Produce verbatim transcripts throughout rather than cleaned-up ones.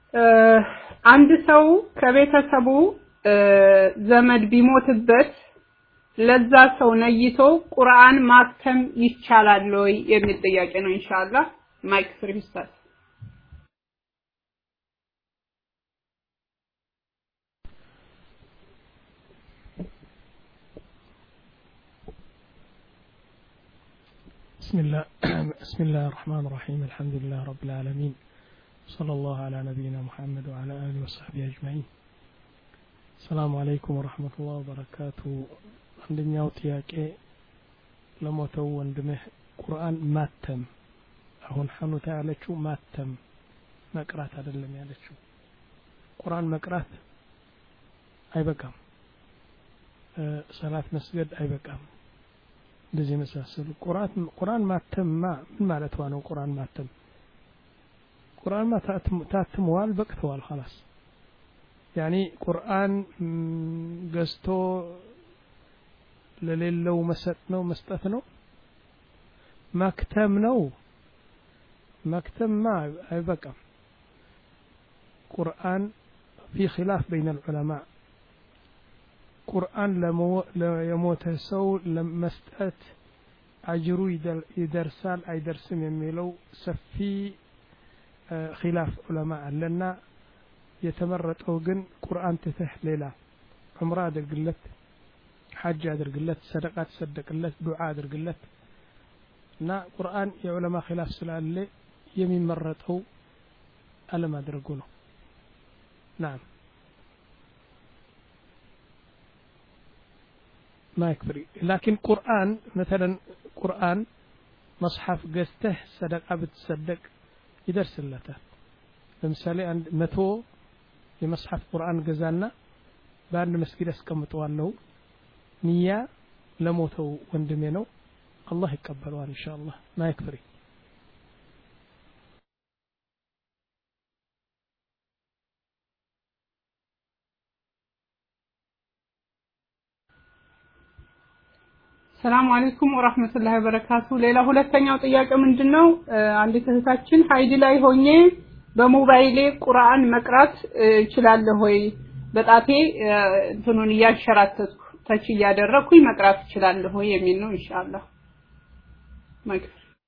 አንድ ሰው ከቤተሰቡ ዘመድ ቢሞትበት ለዛ ሰው ነይቶ ቁርአን ማክተም ይቻላል ወይ የሚል ጥያቄ ነው ኢንሻአላህ ማይክ ፍሪ ኡስታዝ بسم الله بسم الله الرحمن الرحيم الحمد لله رب العالمين صلى الله على نبينا محمد وعلى آله وصحبه أجمعين السلام عليكم ورحمة الله وبركاته عندنا ጥያቄ ለሞተው ወንድምህ ቁርአን ማተም አሁን ሐኑታ ያለችው ማተም መቅራት አይደለም ያለችው ቁርአን መቅራት አይበቃም ሰላት መስገድ አይበቃም እንደዚህ መሳሰሉ ቁርአን ቁርአን ማተም ምን ማለት ነው ቁርአን ማተም ቁርአን ማታተምዋል በቅተዋል خلاص يعني ቁርአን ገዝቶ ለሌለው መስጠት ነው መስጠት ነው ማክተም ነው ማክተም ማ አይበቃም ቁርአን في خلاف بين العلماء ቁርአን ለሞተ ሰው ለመስጠት አጅሩ ይደርሳል አይደርስም የሚለው ሰፊ خلاف علماء አለና የተመረጠው ግን ቁርአን ተተህ ሌላ ዑምራ አድርግለት ሐጅ አድርግለት ሰደቃ ተሰደቅለት ዱዓ አድርግለት እና ቁርአን የዑለማ خلاف ስላለ የሚመረጠው አለም አድርጉ ነው نعم ما يكفي لكن قرآن مثلا قرآن مصحف قسته صدقة بتصدق يدرس اللتا لمثالي عند متو يمصحف قرآن قزالنا بعد مسجد اسكمتوان له نية لموتو وندمينو الله يقبلوها إن شاء الله ما يكفي ሰላም አለይኩም ወራህመቱላሂ ወበረካቱ ሌላ ሁለተኛው ጥያቄ ምንድነው አንድ እህታችን ሃይዲ ላይ ሆኜ በሞባይሌ ቁርአን መቅራት እችላለሁ ወይ በጣቴ እንትኑን ያሸራተትኩ ተች ያደረኩኝ መቅራት እችላለሁ ወይ የሚል ነው ኢንሻአላህ ማይክ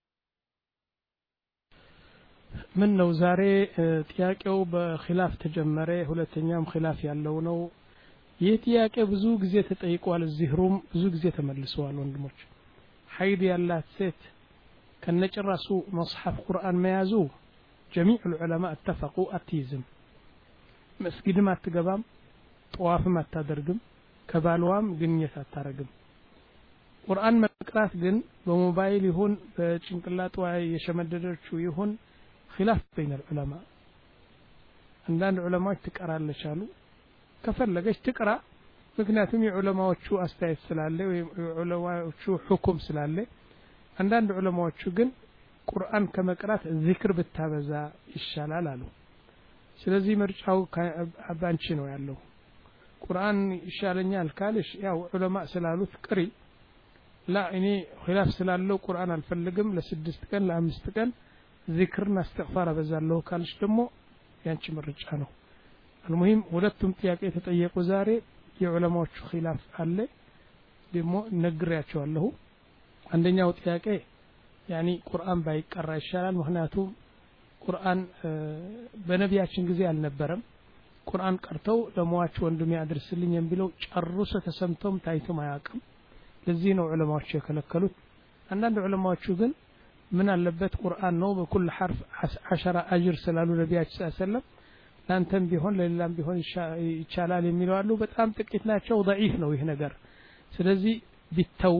ምን ነው ዛሬ ጥያቄው በخلاف ተጀመረ ሁለተኛም خلاف ያለው ነው ይህ ጥያቄ ብዙ ጊዜ ተጠይቋል እዚህሩም ብዙ ጊዜ ተመልሰዋል ወንድሞች ሐይድ ያላት ሴት ከነጭራሱ መጽሐፍ ቁርአን መያዙ جميع العلماء اتفقوا اتيزم مسجد ما تገባም ጧፍ ማታደርግም ከባሏም ግንኙነት አታረግም ቁርአን መቅራት ግን በሞባይል ይሁን በጭንቅላቷ የሸመደደችው ይሁን خلاف بين العلماء አንዳንድ ዑለማዎች ትቀራለች አሉ ከፈለገች ትቅራ ምክንያቱም የዑለማዎቹ አስተያየት ስላለ ወይ የዑለማዎቹ ሁክም ስላለ አንዳንድ ዑለማዎቹ ግን ቁርአን ከመቅራት ዚክር ብታበዛ ይሻላል አሉ ስለዚህ ምርጫው አባንቺ ነው ያለው ቁርአን ይሻለኛል ካልሽ ያው ዑለማ ስላሉት ቅሪ ላ እኔ خلاف ስላለው ቁርአን አልፈልግም ለስድስት ቀን ለአምስት ቀን ዚክርና እስትግፋር አበዛለሁ ካልሽ ደግሞ ያንቺ ምርጫ ነው المهم ሁለቱም ጥያቄ ተጠየቁ ዛሬ የዑለማዎቹ خلاف አለ ደግሞ ነግሬያቸዋለሁ አንደኛው ጥያቄ يعني ቁርአን ባይቀራ ይሻላል ምክንያቱም ቁርአን በነቢያችን ጊዜ አልነበረም ቁርአን ቀርተው ለሟች ወንድም ያድርስልኝ የሚለው ጨርሶ ተሰምቶም ታይቶም አያውቅም ለዚህ ነው ዑለማዎቹ የከለከሉት አንዳንድ ዑለማዎቹ ግን ምን አለበት ቁርአን ነው በኩል حرف عشرة አጅር ስላሉ ነቢያችን ሰለላሁ ዐለይሂ ወሰለም ላንተም ቢሆን ለሌላም ቢሆን ይቻላል የሚለው አሉ በጣም ጥቂት ናቸው ضعيف ነው ይሄ ነገር ስለዚህ ቢተው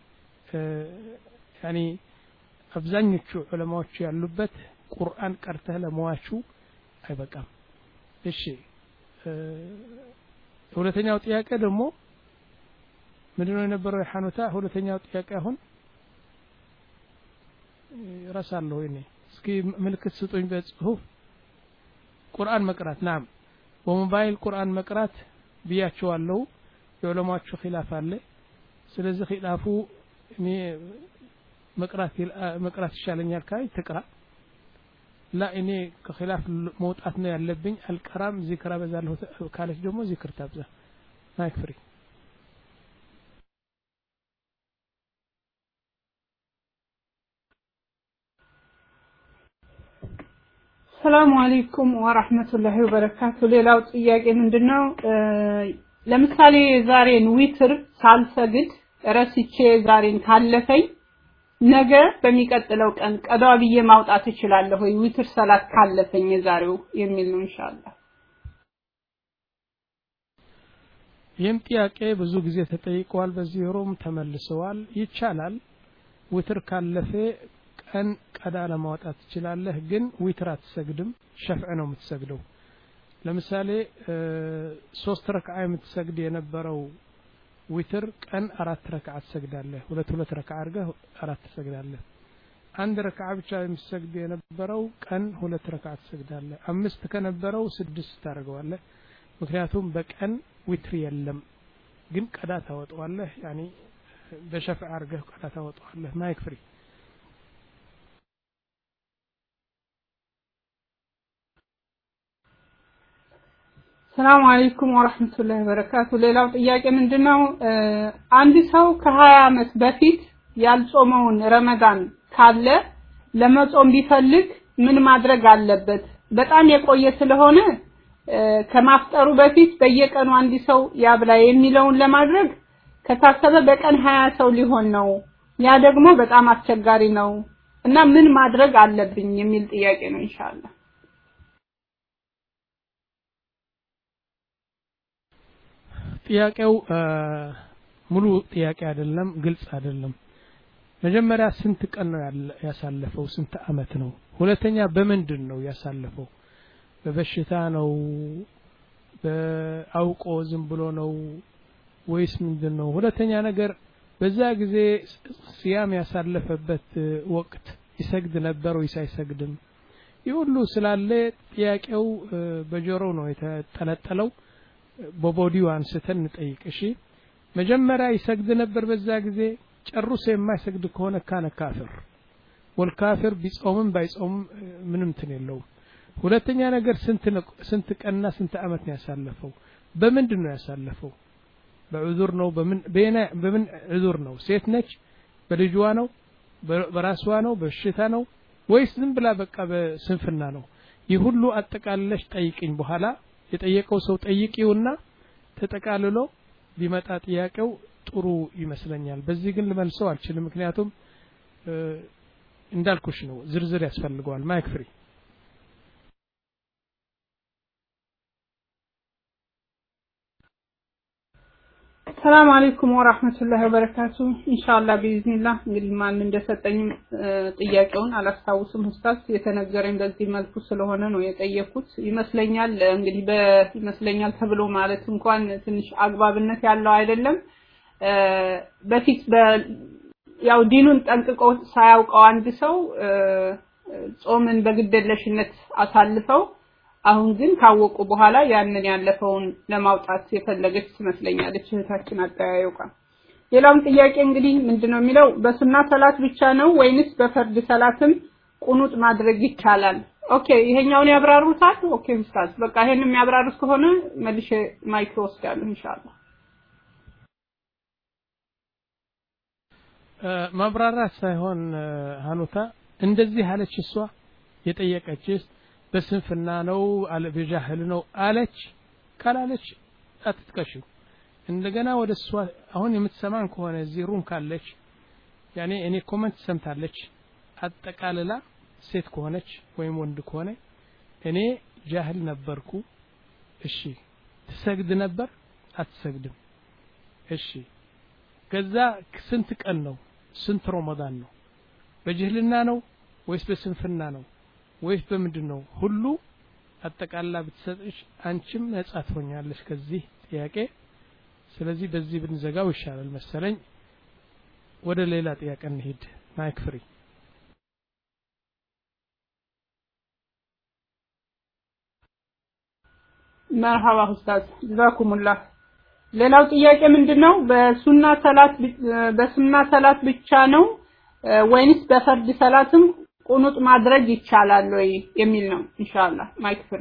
يعني አብዛኞቹ ዑለማዎች ያሉበት ቁርአን ቀርተህ ለሟቹ አይበቃም እሺ ሁለተኛው ጥያቄ ደግሞ ምንድነው የነበረው የሐኑታ ሁለተኛው ጥያቄ አሁን ረሳለሁ እኔ እስኪ ምልክት ስጡኝ በጽሁፍ ቁርአን መቅራት ናም በሞባይል ቁርአን መቅራት ቢያቸዋለሁ የዑለማዎቹ خلاف አለ ስለዚህ خلافу እኔ መቅራት መቅራት ይሻለኛል ካይ ተቅራ لا እኔ ከኺላፍ መውጣት ነው ያለብኝ አልቀራም ዚክራ በዛለው ካለች ደግሞ ዚክር ታብዛ ማይክ ፍሪ ሰላም አለይኩም ወራህመቱላሂ ወበረካቱ ሌላው ጥያቄ ምንድነው ለምሳሌ ዛሬን ዊትር ሳልሰግድ ረስቼ ዛሬን ካለፈኝ ነገ በሚቀጥለው ቀን ቀዳው ብዬ ማውጣት እችላለሁ ወይ ዊትር ሰላት ካለፈኝ ዛሬው የሚል ነው ኢንሻአላህ ይህም ጥያቄ ብዙ ጊዜ ተጠይቀዋል በዚህ ሮም ተመልሰዋል ይቻላል ዊትር ካለፈ ቀን ቀዳ ለማውጣት ትችላለህ ግን ዊትር አትሰግድም ሸፍዕ ነው የምትሰግደው ለምሳሌ ሶስት ረክዓ የምትሰግድ የነበረው ዊትር ቀን አራት ረክዓ ትሰግዳለህ ሁለት ሁለት ረክዓ አድርገህ አራት ትሰግዳለህ አንድ ረክዓ ብቻ የምትሰግድ የነበረው ቀን ሁለት ረክዓ ትሰግዳለህ አምስት ከነበረው ስድስት ታደርገዋለህ ምክንያቱም በቀን ዊትር የለም ግን ቀዳ ታወጣዋለህ ያኒ በሸፍዕ አድርገህ ቀዳ ታወጣዋለህ ማይክ ፍሪ ሰላም አለይኩም ወራህመቱላሂ ወበረካቱ ሌላው ጥያቄ ምንድነው አንድ ሰው ከ20 አመት በፊት ያልጾመውን ረመዳን ካለ ለመጾም ቢፈልግ ምን ማድረግ አለበት በጣም የቆየ ስለሆነ ከማፍጠሩ በፊት በየቀኑ አንድ ሰው ያብላ የሚለውን ለማድረግ ከታሰበ በቀን ሀያ ሰው ሊሆን ነው ያ ደግሞ በጣም አስቸጋሪ ነው እና ምን ማድረግ አለብኝ የሚል ጥያቄ ነው ኢንሻአላህ ጥያቄው ሙሉ ጥያቄ አይደለም ግልጽ አይደለም መጀመሪያ ስንት ቀን ነው ያሳለፈው ስንት አመት ነው ሁለተኛ በመንድን ነው ያሳለፈው በበሽታ ነው በአውቆ ዝም ብሎ ነው ወይስ ምንድነው ሁለተኛ ነገር በዛ ጊዜ ሲያም ያሳለፈበት ወቅት ይሰግድ ነበር ወይስ አይሰግድም ይሁሉ ስላለ ጥያቄው በጆሮ ነው የተጠለጠለው በቦዲው አንስተን እንጠይቅ እሺ መጀመሪያ ይሰግድ ነበር በዛ ጊዜ ጨርሶ የማይሰግድ ከሆነ ካነ ካፍር ወልካፍር ቢጾምም ባይጾምም ምንም እንትን የለውም ሁለተኛ ነገር ስንት ስንት ቀንና ስንት አመት ነው ያሳለፈው በምንድን ነው ያሳለፈው በዑዙር ነው በምን በእና በምን ዑዙር ነው ሴት ነች በልጅዋ ነው በራስዋ ነው በሽታ ነው ወይስ ዝም ብላ በቃ በስንፍና ነው ይሁሉ አጠቃለሽ ጠይቅኝ በኋላ የጠየቀው ሰው ጠይቂውና ተጠቃልሎ ቢመጣ ጥያቄው ጥሩ ይመስለኛል በዚህ ግን ልመልሰው አልችልም ምክንያቱም እንዳልኩሽ ነው ዝርዝር ያስፈልገዋል ማይክ ፍሪ ሰላም አለይኩም ወራህመቱላሂ ወበረካቱ ኢንሻአላህ ቢዝኒላህ እንግዲህ ማን እንደሰጠኝ ጥያቄውን አላስታውስም ኡስታዝ የተነገረኝ በዚህ መልኩ ስለሆነ ነው የጠየኩት ይመስለኛል እንግዲህ በይመስለኛል ተብሎ ማለት እንኳን ትንሽ አግባብነት ያለው አይደለም በፊት ያው ዲኑን ጠንቅቆ ሳያውቀው አንድ ሰው ጾምን በግደለሽነት አሳልፈው አሁን ግን ካወቁ በኋላ ያንን ያለፈውን ለማውጣት የፈለገች ትመስለኛለች እህታችን አጠያየውቃ ሌላም ጥያቄ እንግዲህ ምንድነው የሚለው በሱና ሰላት ብቻ ነው ወይንስ በፈርድ ሰላትም ቁኑጥ ማድረግ ይቻላል ኦኬ ይሄኛውን ያብራሩታል ኦኬ ኡስታዝ በቃ ይሄንን የሚያብራሩት ከሆነ መልሼ ማይክሮ ወስዳለሁ ኢንሻአላህ ማብራራት ሳይሆን ሃኑታ እንደዚህ አለች እሷ የጠየቀችስ በስንፍና ነው አለ በጃህል ነው አለች ካላለች አትጥቀሽው እንደገና ወደሷ አሁን የምትሰማን ከሆነ ዚሩም ካለች ያኔ እኔ ኮሜንት ሰምታለች አጠቃለላ ሴት ከሆነች ወይም ወንድ ከሆነ እኔ ጃህል ነበርኩ እሺ ትሰግድ ነበር አትሰግድም እሺ ከዛ ስንት ቀን ነው ስንት ረመዳን ነው በጅህልና ነው ወይስ በስንፍና ነው ወይስ በምንድነው ሁሉ አጠቃላ ብትሰጥሽ አንቺም ነጻ ትሆኛለሽ ከዚህ ጥያቄ ስለዚህ በዚህ ብንዘጋው ይሻላል መሰለኝ ወደ ሌላ ጥያቄ እንሂድ ማይክ ፍሪ مرحبا ኡስታዝ ጀዛኩሙላህ ሌላው ጥያቄ ምንድነው በሱና ሰላት በሱና ሰላት ብቻ ነው ወይንስ በፈርድ ሰላትም ቁኑጥ ማድረግ ይቻላል ወይ የሚል ነው ኢንሻአላህ ማይክ ፍሪ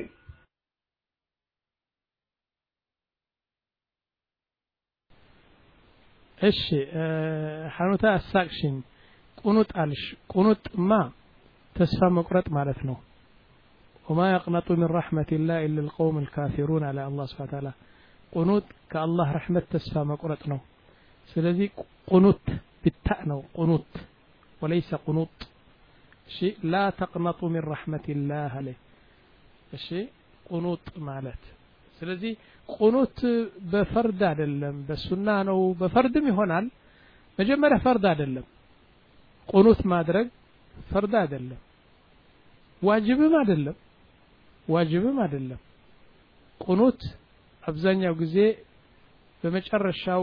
እሺ ሐኑታ አሳቅሽኝ ቁኑጥ አልሽ ቁኑጥማ ተስፋ መቁረጥ ማለት ነው وما يقنط من رحمة الله إلا القوم الكافرون على الله سبحانه وتعالى قنوت كالله رحمة تسفى مقرط نو سلذي قنوت بالتاء نو قنوت وليس قنوط شيء لا تقنطوا من رحمة الله عليه الشيء قنوط مالت سلذي قنوت بفرد عدلم بسنة نو بفردم يهونال مجمرة فرد عدلم قنوت ما درج فرد عدلم واجبም አይደለም ዋጅብም አይደለም ቁኑት አብዛኛው ጊዜ በመጨረሻው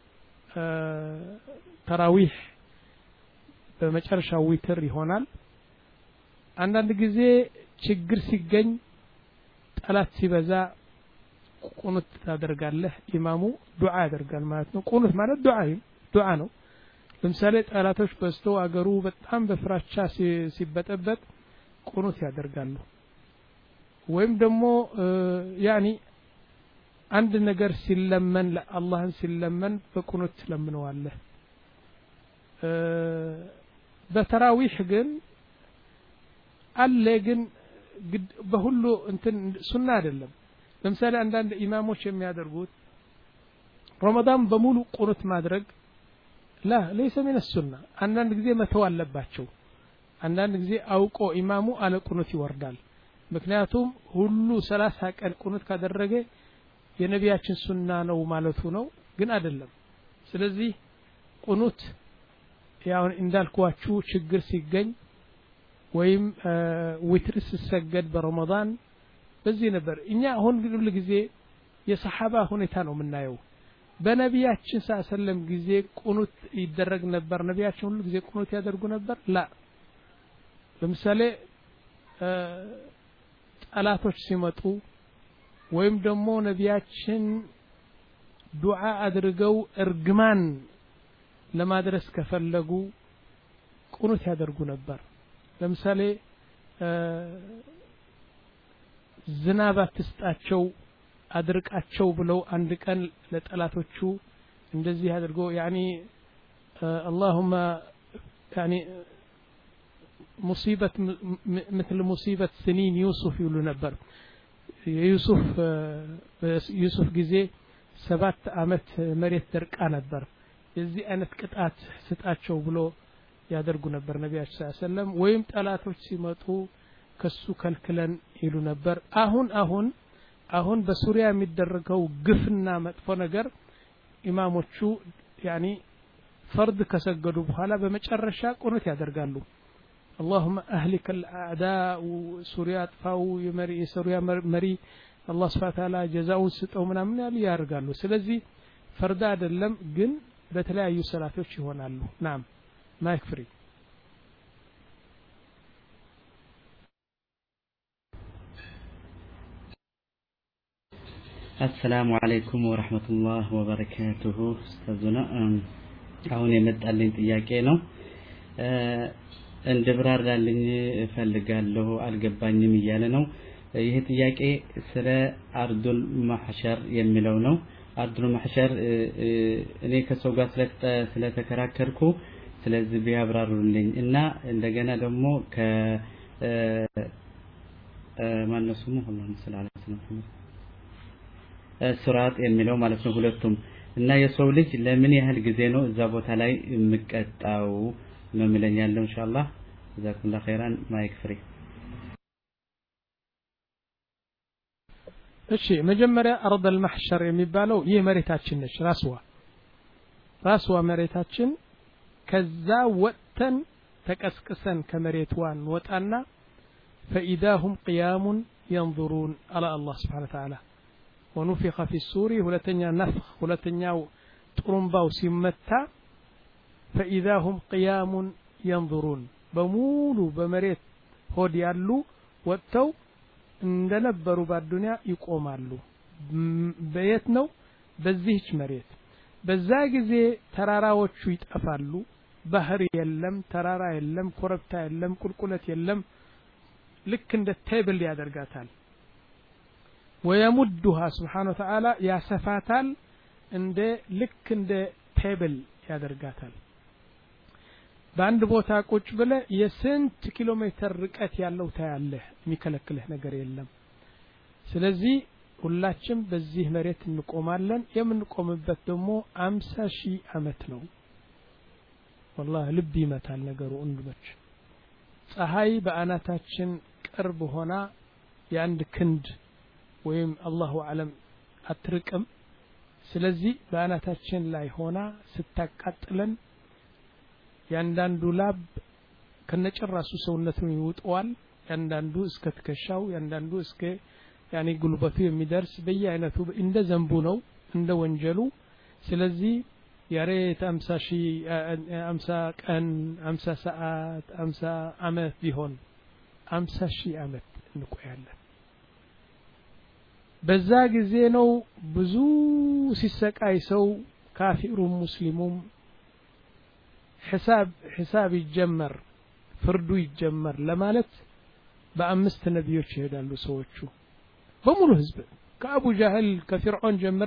ተራዊህ በመጨረሻው ዊትር ይሆናል አንዳንድ ጊዜ ችግር ሲገኝ ጠላት ሲበዛ ቁኑት ታደርጋለህ ኢማሙ ዱዓ ያደርጋል ማለት ነው ቁኑት ማለት ዱዓ ዱዓ ነው ለምሳሌ ጠላቶች በስተው አገሩ በጣም በፍራቻ ሲበጠበጥ ቁኑት ያደርጋሉ ወይም ደግሞ ያኒ አንድ ነገር ሲለመን ለአላህን ሲለመን በቁኑት ለምነዋለህ በተራዊህ ግን አለ ግን በሁሉ እንትን ሱና አይደለም ለምሳሌ አንዳንድ ኢማሞች የሚያደርጉት ረመዳን በሙሉ ቁኑት ማድረግ لا ليس من السنة አንዳንድ ጊዜ መተው አለባቸው አንዳንድ ጊዜ አውቆ ኢማሙ አለ ቁኑት ይወርዳል ምክንያቱም ሁሉ ሰላሳ ቀን ቁኑት ካደረገ የነቢያችን ሱና ነው ማለቱ ነው ግን አይደለም ስለዚህ ቁኑት ያው እንዳልኳችሁ ችግር ሲገኝ ወይም ዊትር ሲሰገድ በረመዳን በዚህ ነበር እኛ አሁን ሁሉ ጊዜ የሰሃባ ሁኔታ ነው የምናየው በነቢያችን ሰለም ጊዜ ቁኑት ይደረግ ነበር ነቢያችን ሁሉ ጊዜ ቁኑት ያደርጉ ነበር ላ ለምሳሌ ጠላቶች ሲመጡ ወይም ደግሞ ነቢያችን ዱዓ አድርገው እርግማን ለማድረስ ከፈለጉ ቁኑት ያደርጉ ነበር ለምሳሌ ዝናብ አትስጣቸው አድርቃቸው ብለው አንድ ቀን ለጠላቶቹ እንደዚህ አድርገው يعني اللهم يعني مصيبة مثل مصيبة سنين يوسف يقول نبر يوسف يوسف ጊዜ ሰባት አመት መሬት ደርቃ ነበር የዚህ አይነት ቅጣት ስጣቸው ብሎ ያደርጉ ነበር ነብያችን ሰለላሁ ዐለይሂ ወሰለም ወይም ጠላቶች ሲመጡ ከሱ ከልክለን ይሉ ነበር አሁን አሁን አሁን በሱሪያ የሚደረገው ግፍና መጥፎ ነገር ኢማሞቹ يعني فرض ከሰገዱ በኋላ በመጨረሻ ቁኑት ያደርጋሉ اللهم اهلك الاعداء وسوريا طفاو يمري سوريا مري الله سبحانه وتعالى جزاؤን ስጠው ምናምን ያሉ ያርጋሉ ስለዚህ ፈርዳ አይደለም ግን በተለያዩ ሰላቶች ይሆናሉ ናም ማይክ ፍሪ السلام عليكم ورحمة الله وبركاته استاذنا አሁን የመጣልኝ ጥያቄ ነው እንድብራራልኝ ፈልጋለሁ አልገባኝም ይያለ ነው ይሄ ጥያቄ ስለ አርዱል ማህሸር የሚለው ነው አርዱል ማህሸር እኔ ከሰው ጋር ስለተከራከርኩ ስለዚህ ቢያብራሩልኝ እና እንደገና ደግሞ ከ ማነሱም ሁሉም ስላላስ ነው ሱራት የሚለው ማለት ነው ሁለቱም እና የሰው ልጅ ለምን ያህል ጊዜ ነው እዛ ቦታ ላይ የሚቀጣው ነው የሚለኛለው ኢንሻአላህ ጀዛኩላህ ኸይራን ማይክ ፍሪ እሺ መጀመሪያ አርድ المحشر የሚባለው ይህ መሬታችን ነች ራስዋ ራስዋ መሬታችን ከዛ ወጥተን ተቀስቅሰን ከመሬትዋን ወጣና فإذا هم قيام ينظرون على الله سبحانه وتعالى ونفخ في الصور ሁለተኛ ነፍኽ ሁለተኛው ጥሩምባው ሲመታ فإذا هم قيام ينظرون በሙሉ በመሬት ሆድ ያሉ ወጥተው እንደነበሩ በአዱንያ ይቆማሉ በየት ነው በዚህች መሬት በዛ ጊዜ ተራራዎቹ ይጠፋሉ ባህር የለም ተራራ የለም ኮረብታ የለም ቁልቁለት የለም ልክ እንደ ቴብል ያደርጋታል ويمدها سبحانه وتعالى ያሰፋታል እንደ ልክ እንደ ቴብል ያደርጋታል በአንድ ቦታ ቁጭ ብለ የስንት ኪሎ ሜትር ርቀት ያለው ታያለህ የሚከለክልህ ነገር የለም ስለዚህ ሁላችን በዚህ መሬት እንቆማለን የምንቆምበት ደግሞ አምሳ ሺህ አመት ነው والله ልብ ይመታል ነገሩ እንድመች ፀሐይ በአናታችን ቅርብ ሆና የአንድ ክንድ ወይም አላሁ አለም አትርቅም ስለዚህ በአናታችን ላይ ሆና ስታቃጥለን ያንዳንዱ ላብ ከነጭራሱ ሰውነቱን ይውጣዋል ያንዳንዱ እስከ ትከሻው ያንዳንዱ እስከ ያኒ ጉልበቱ የሚደርስ በየአይነቱ እንደ ዘንቡ ነው እንደ ወንጀሉ ስለዚህ ያሬት አምሳ ሺህ አምሳ ቀን አምሳ ሰዓት አምሳ አመት ቢሆን አምሳ ሺህ አመት እንቆያለን በዛ ጊዜ ነው ብዙ ሲሰቃይ ሰው ካፊሩም ሙስሊሙም حساب حساب ይጀመር ፍርዱ ይጀመር ለማለት በአምስት ነብዮች ይሄዳሉ ሰዎቹ በሙሉ ህዝብ ከአቡ ጃህል ከፍርዖን ጀምረ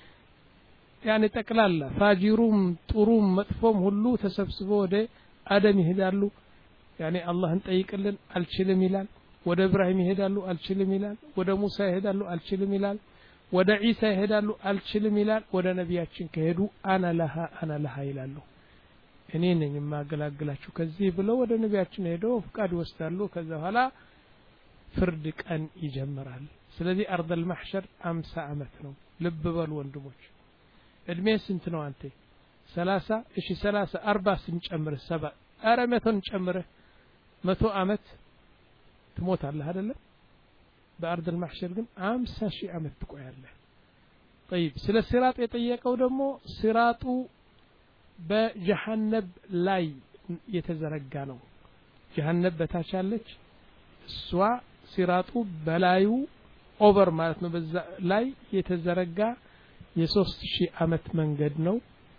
ያኔ ተቀላላ ፋጂሩም ጥሩም መጥፎም ሁሉ ተሰብስቦ ወደ አደም ይሄዳሉ ያኔ አላህን ጠይቅልን አልችልም ይላል ወደ ኢብራሂም ይሄዳሉ አልችልም ይላል ወደ ሙሳ ይሄዳሉ አልችልም ይላል ወደ ኢሳ ይሄዳሉ አልችልም ይላል ወደ ነቢያችን ከሄዱ አና ለሃ አና ለሃ ይላሉ እኔ ነኝ ማገላግላችሁ ከዚህ ብለው ወደ ነቢያችን ሄደው ፍቃድ ወስዳሉ ከዛ በኋላ ፍርድ ቀን ይጀምራል ስለዚህ አርድ المحشر አምሳ አመት ነው ልብ በሉ ወንድሞች እድሜ ስንት ነው አንተ ሰላሳ እሺ ሰላሳ አርባ ስንጨምር ሰባ አረ መቶን ጨምረ መቶ አመት ትሞታለህ አይደለ በአርድ المحشر ግን አምሳ ሺህ አመት ትቆያለህ طيب ስለ ሲራጥ የጠየቀው ደግሞ ሲራጡ በጀሃነም ላይ የተዘረጋ ነው ጀሃነም በታቻለች እሷ ሲራጡ በላዩ ኦቨር ማለት ነው በዛ ላይ የተዘረጋ የሶስት ሺህ አመት መንገድ ነው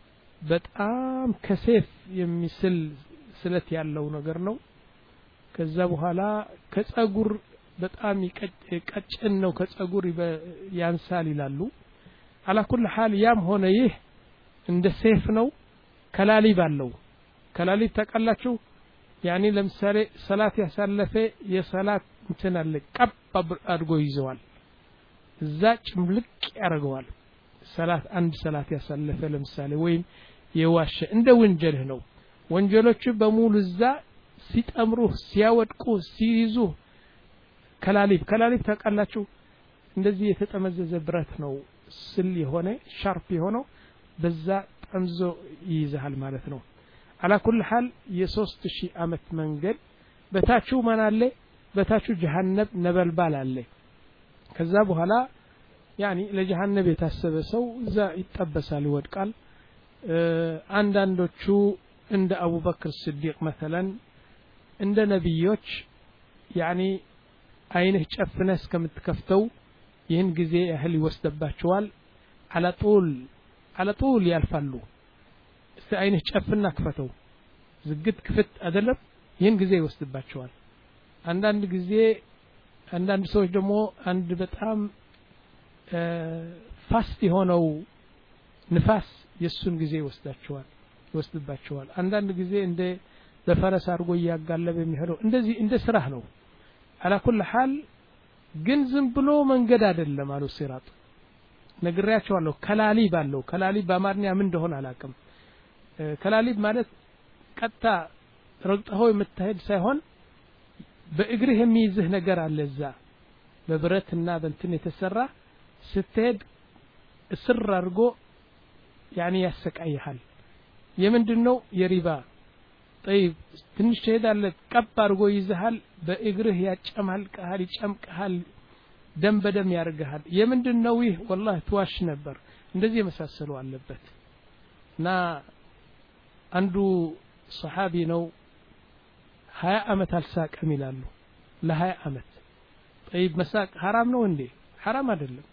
በጣም ከሴፍ የሚስል ስለት ያለው ነገር ነው ከዛ በኋላ ከጸጉር በጣም ይቀጭን ነው ከጸጉር ያንሳል ይላሉ على كل حال ያም ሆነ ይህ እንደ ሴፍ ነው ከላሊብ አለው ከላሊብ ተቀላችሁ ያኒ ለምሳሌ ሰላት ያሳለፈ የሰላት እንትን አለ ቀብ አድርጎ ይዘዋል እዛ ጭምልቅ ያረጋዋል ሰላት አንድ ሰላት ያሳለፈ ለምሳሌ ወይም የዋሸ እንደ ወንጀልህ ነው ወንጀሎቹ በሙሉ እዛ ሲጠምሩ ሲያወድቁ ሲይዙ ከላሊብ ከላሊብ ተቀላችሁ እንደዚህ የተጠመዘዘ ብረት ነው ስል የሆነ ሻርፕ የሆነው በዛ ጠምዞ ይይዛል ማለት ነው على كل حال የሶስት ሺህ አመት መንገድ በታቹ ማን አለ በታቹ ጀሃነም ነበልባል አለ ከዛ በኋላ ያኒ ለጀሃነም የታሰበ ሰው እዛ ይጠበሳል ይወድቃል አንዳንዶቹ እንደ አቡበክር ሲዲቅ مثلا እንደ ነብዮች ያኒ አይንህ ጨፍነህ እስከምትከፍተው ይህን ጊዜ ያህል ይወስደባቸዋል على طول على طول ያልፋሉ እስቲ አይንህ ጨፍና ክፈተው ዝግት ክፍት አይደለም ይህን ጊዜ ይወስድባቸዋል አንዳንድ ጊዜ አንዳንድ ሰዎች ደግሞ አንድ በጣም ፋስት የሆነው ንፋስ የሱን ጊዜ ይወስዳቸዋል ይወስድባቸዋል አንዳንድ ጊዜ እንደ በፈረስ አድርጎ ያጋለበ የሚሄደው እንደዚህ እንደ ስራህ ነው على كل حال ግን ዝም ብሎ መንገድ አይደለም አሉ ሲራጥ ነግሬያቸዋለሁ ከላሊብ አለው ከላሊብ በአማርኛ ምን እንደሆነ አላውቅም ከላሊብ ማለት ቀጣ ረግጠው የምትሄድ ሳይሆን በእግርህ የሚይዝህ ነገር አለ እዛ በብረትና በእንትን የተሰራ ስትሄድ እስር አድርጎ ያኒ ያሰቃይሃል የምንድነው የሪባ طيب ትንሽ ትሄዳለህ ቀብ አድርጎ ይዝሃል በእግርህ ያጨማልቀሃል ይጨምቀሃል ደም በደም ያርጋሃል የምንድነው ይህ والله ተዋሽ ነበር እንደዚህ የመሳሰሉ አለበት እና አንዱ ሱሐቢ ነው ሀያ አመት አልሳቀም ይላሉ ለሀያ አመት طيب መሳቅ حرام ነው እንዴ حرام አይደለም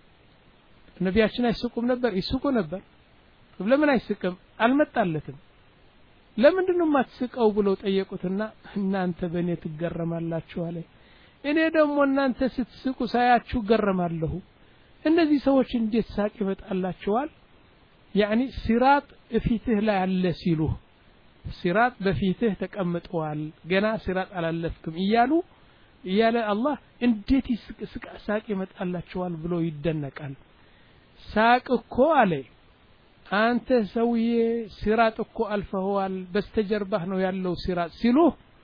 ነብያችን አይስቁም ነበር ይስቁ ነበር ለምን አይስቅም አልመጣለትም ለምንድነው ማትስቀው ብለው ጠየቁትና እናንተ በእኔ ትገረማላችሁ አለ እኔ ደግሞ እናንተ ስትስቁ ሳያችሁ ገረማለሁ እነዚህ ሰዎች እንዴት ሳቅ ይመጣላቸዋል يعني ሲራጥ እፊትህ ላይ አለ ሲሉ ሲራጥ በፊትህ ተቀምጧል ገና ሲራጥ አላለፍክም ይያሉ ይያለ አላህ እንዴት ይስቅ ሳቅ ይመጣላቸዋል ብሎ ይደነቃል ሳቅ እኮ አለ አንተ ሰውዬ ሲራጥ እኮ አልፈዋል በስተጀርባህ ነው ያለው ሲራጥ ሲሉ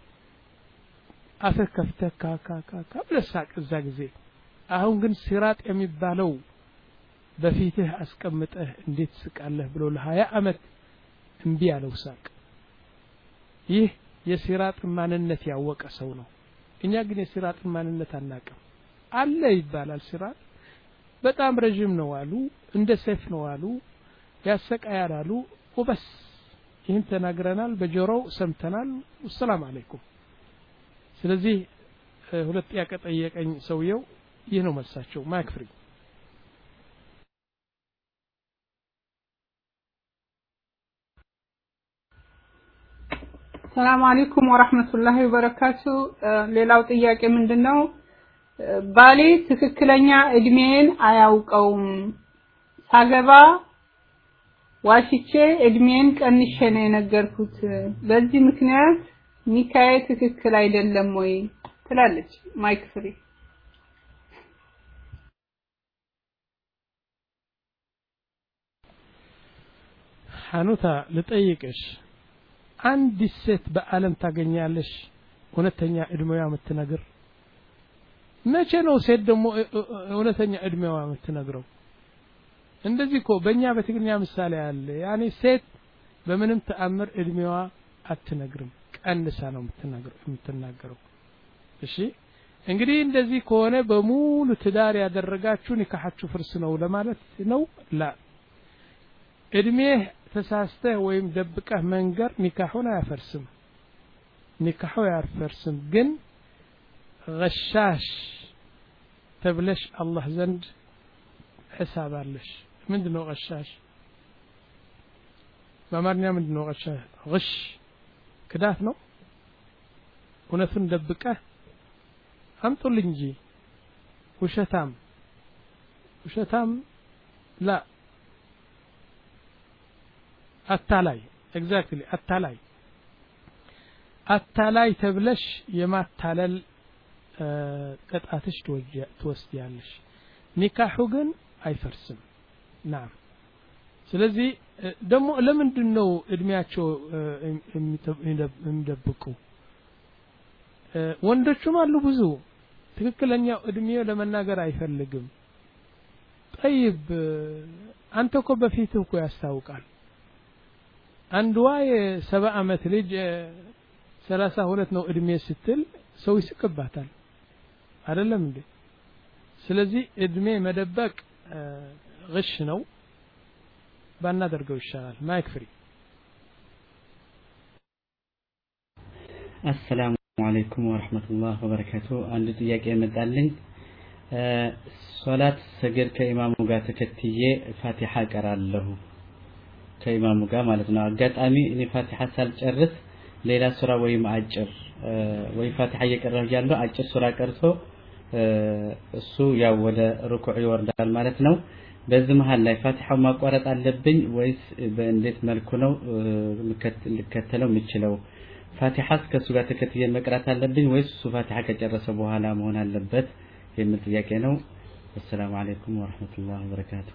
አፈከፍተካ ካካ ብለሳቅ እዛ ጊዜ አሁን ግን ሲራጥ የሚባለው በፊትህ አስቀምጠህ እንዴት ስቃለህ ብሎ ለሀያ አመት እንቢ ያለው ሳቅ ይህ የሲራጥ ማንነት ያወቀ ሰው ነው እኛ ግን የሲራጥ ማንነት አናቀም አለ ይባላል ሲራጥ በጣም ረጅም ነው አሉ እንደ ሰይፍ ነው አሉ ያሰቃያል አሉ ወበስ ይህን ተናግረናል በጆሮው ሰምተናል ወሰላም አለይኩም ስለዚህ ሁለት ያቀጠየቀኝ ሰውየው ይህ ነው መልሳቸው ማክፍሪ ሰላም አለይኩም ወራህመቱላሂ ወበረካቱ ሌላው ጥያቄ ምንድነው ባሌ ትክክለኛ እድሜን አያውቀውም ሳገባ ዋሽቼ እድሜን ቀንሼ ነው የነገርኩት በዚህ ምክንያት ኒካዬ ትክክል አይደለም ወይ ትላለች ማይክ ፍሪ ሐኑታ ልጠይቅሽ አንድ ሴት በአለም ታገኛለሽ እውነተኛ እድሜዋ የምትነግር መቼ ነው ሴት ደግሞ እውነተኛ እድሜዋ የምትነግረው እንደዚህ እኮ በእኛ በትግርኛ ምሳሌ አለ ያኔ ሴት በምንም ተአምር እድሜዋ አትነግርም ቀንሳ ነው የምትናገረው የምትናገረው እሺ እንግዲህ እንደዚህ ከሆነ በሙሉ ትዳር ያደረጋችሁ ንካሐችሁ ፍርስ ነው ለማለት ነው ላ እድሜ ተሳስተህ ወይም ደብቀህ መንገር ንካሁን አያፈርስም ንካሁ አያፈርስም ግን غشاش ተብለሽ አላህ ዘንድ حساب አለሽ ምንድነው غشاش በአማርኛ ምንድነው غشاش غش ክዳት ነው እውነቱን ደብቀህ አምጡልኝ እንጂ ውሸታም ውሸታም ላ አታላይ ኤግዛክትሊ አታላይ አታላይ ተብለሽ የማታለል ቅጣትሽ ትወስጃለሽ ኒካሁ ግን አይፈርስም ናም ስለዚህ ደግሞ ለምንድነው እድሜያቸው የሚደብቁ ወንዶችም አሉ ብዙ ትክክለኛው እድሜው ለመናገር አይፈልግም طيب አንተ እኮ በፊትህ እኮ ያስታውቃል አንድዋ የሰባ አመት ልጅ ሰላሳ ሁለት ነው እድሜ ስትል ሰው ይስቅባታል አይደለም እንዴ ስለዚህ እድሜ መደበቅ غش ነው ባናደርገው ይሻላል ማይክ ፍሪ السلام عليكم ورحمة الله وبركاته አንድ ጥያቄ መጣልኝ ሶላት ሰገድ ከኢማሙ ጋር ተከትዬ ፋቲሃ ቀራለሁ ከኢማሙ ጋር ማለት ነው አጋጣሚ እኔ ፋቲሃ ሳልጨርስ ሌላ ሱራ ወይም አጭር ወይ ፋቲሃ እየቀራሁ ያለው አጭር ሱራ ቀርቶ እሱ ያው ወደ ሩኩዕ ይወርዳል ማለት ነው በዚህ መሃል ላይ ፋቲሃው ማቋረጥ አለብኝ ወይስ በእንዴት መልኩ ነው ልከተለው የምችለው ፋቲሃስ ከሱ ጋር ተከትዬ መቅራት አለብኝ ወይስ እሱ ፋቲሃ ከጨረሰ በኋላ መሆን አለበት የሚል ጥያቄ ነው السلام عليكم ورحمة الله وبركاته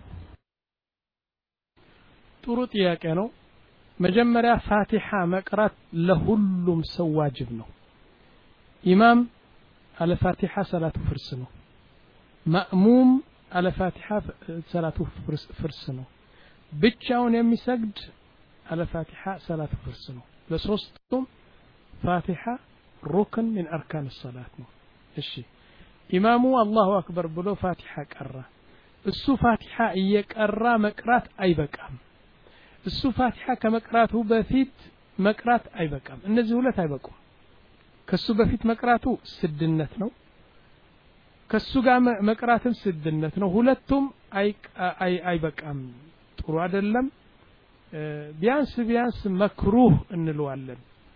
ጥሩ ጥያቄ ነው መጀመሪያ ፋቲሃ መቅራት ለሁሉም ሰው ዋጅብ ነው ኢማም على فاتحة صلاة فرسنو مأموم على فاتحة صلاة فرسنو بتشاون يمي سجد على فاتحة صلاة فرسنو لسوستم فاتحة ركن من أركان الصلاة الشيء إمامو الله أكبر بلو فاتحة كرة السو فاتحة يكرة مكرات أي بكام السو فاتحة كمكرات هو بفيت مكرات أي بكام النزولة أي بكام ከሱ በፊት መቅራቱ ስድነት ነው ከሱ ጋር መቅራትም ስድነት ነው ሁለቱም አይ አይ አይበቃም ጥሩ አይደለም ቢያንስ ቢያንስ መክሩህ እንለዋለን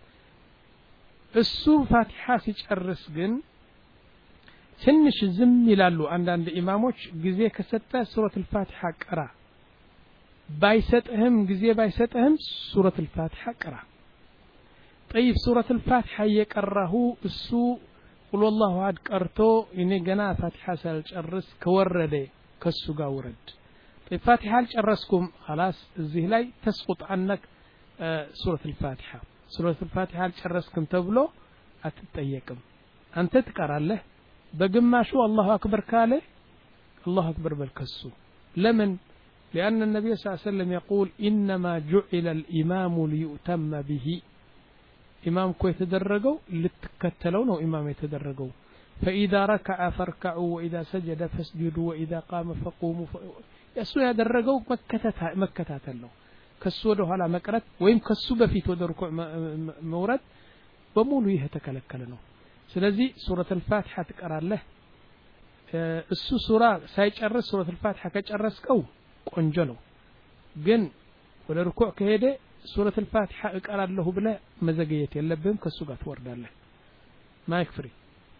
እሱ ፋቲሃ ሲጨርስ ግን ትንሽ ዝም ይላሉ አንዳንድ ኢማሞች ጊዜ ከሰጠ ሱረቱል ፋቲሃ ቀራ ባይሰጥህም ጊዜ ባይሰጥህም ሱረቱል ፋቲሃ ቀራ طيب ሱረቱል ፋቲሃ የቀራሁ እሱ ቁል ወላሁ አሐድ ቀርቶ እኔ ገና ፋቲሃ ሳልጨርስ ከወረደ ከሱ ጋር ወረድ طيب ፋቲሃ አልጨረስኩም خلاص እዚህ ላይ ተስቁጥ عنك ሱረቱል ፋቲሃ ሱረቱል ፋቲሃ አልጨረስኩም ተብሎ አትጠየቅም አንተ ትቀራለህ በግማሹ አላሁ አክበር ካለ አላሁ አክበር በልከሱ ለምን لأن النبي صلى الله عليه وسلم يقول إنما جعل الإمام ليؤتم به إمام كو يتدرجوا لتكتلوا نو إمام يتدرجوا فإذا ركع فاركعوا وإذا سجد فاسجدوا وإذا قام فقوموا ف... يسوع يدرجوا مكتتها مكتاتلو كسو ده على مقرت ويم كسو بفيت ወደ ركوع مورد በሙሉ ይሄ ተከለከለ ነው ስለዚህ ሱረቱል ፋቲሃ ትቀራለህ እሱ ሱራ ሳይጨርስ ሱረቱል ፋቲሃ ከጨረስከው ቆንጆ ነው ግን ወደ ሩኩዕ ከሄደ ሱረቱል ፋቲሃ እቀራለሁ ብለ መዘገየት የለብህም ከሱ ጋር ትወርዳለህ ማይክ ፍሪ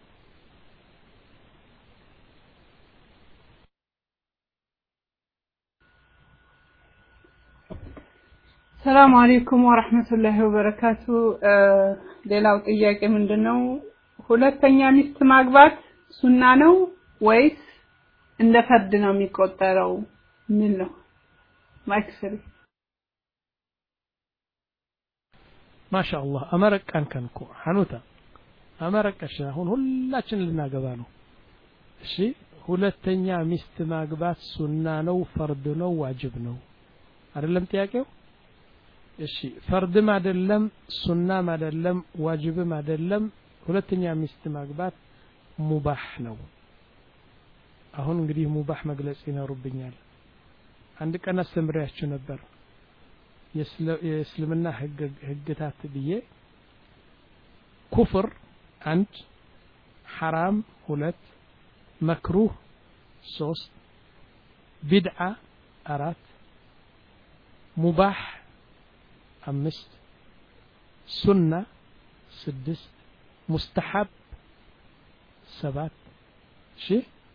ሰላም አለይኩም ወራህመቱላሂ ወበረካቱ ሌላው ጥያቄ ምንድነው ሁለተኛ ሚስት ማግባት ሱና ነው ወይስ እንደ ፈርድ ነው የሚቆጠረው ምን ነው ማክሰሪ ማሻአላህ አመረቃን ከንኩ ሐኑታ አመረቀሽ አሁን ሁላችን ልናገባ ነው እሺ ሁለተኛ ሚስት ማግባት ሱና ነው ፈርድ ነው ዋጅብ ነው አይደለም ጥያቄው እሺ ፈርድም አይደለም ሱናም አይደለም ዋጅብም አይደለም ሁለተኛ ሚስት ማግባት ሙባህ ነው አሁን እንግዲህ ሙባህ መግለጽ ይኖርብኛል አንድ ቀን አስተምሪያችሁ ነበር የእስልምና ህግ ህግታት ብዬ ኩፍር አንድ حرام ሁለት መክሩህ ሶስት ቢድዓ አራት ሙባህ አምስት ሱና ስድስት ሙስተሐብ ሰባት እሺ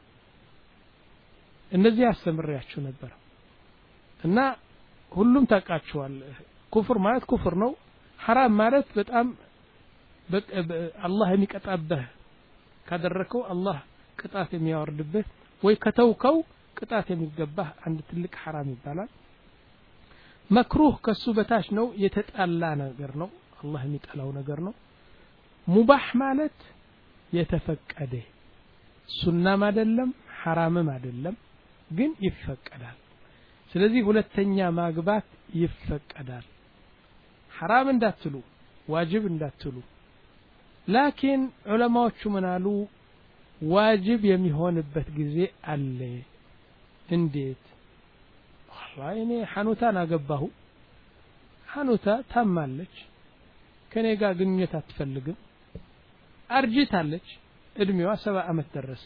እነዚህ አስተምሪያችሁ ነበር እና ሁሉም ታቃችኋል ኩፍር ማለት ኩፍር ነው حرام ማለት በጣም አላህ የሚቀጣበህ ካደረከው አላህ ቅጣት የሚያወርድብህ ወይ ከተውከው ቅጣት የሚገባህ አንድ ትልቅ حرام ይባላል መክሩህ ከሱ በታች ነው የተጣላ ነገር ነው አላህ የሚጠላው ነገር ነው ሙባህ ማለት የተፈቀደ ሱናም አይደለም حرامም አይደለም ግን ይፈቀዳል ስለዚህ ሁለተኛ ማግባት ይፈቀዳል حرام እንዳትሉ ዋጅብ እንዳትሉ ላኪን ዑለማዎቹ ምናሉ ዋጅብ የሚሆንበት ጊዜ አለ እንዴት والله እኔ ሐኑታን አገባሁ ሐኑታ ታማለች ከኔ ጋር ግንኙነት አትፈልግም አርጅታለች እድሜዋ ሰባ አመት ደረሰ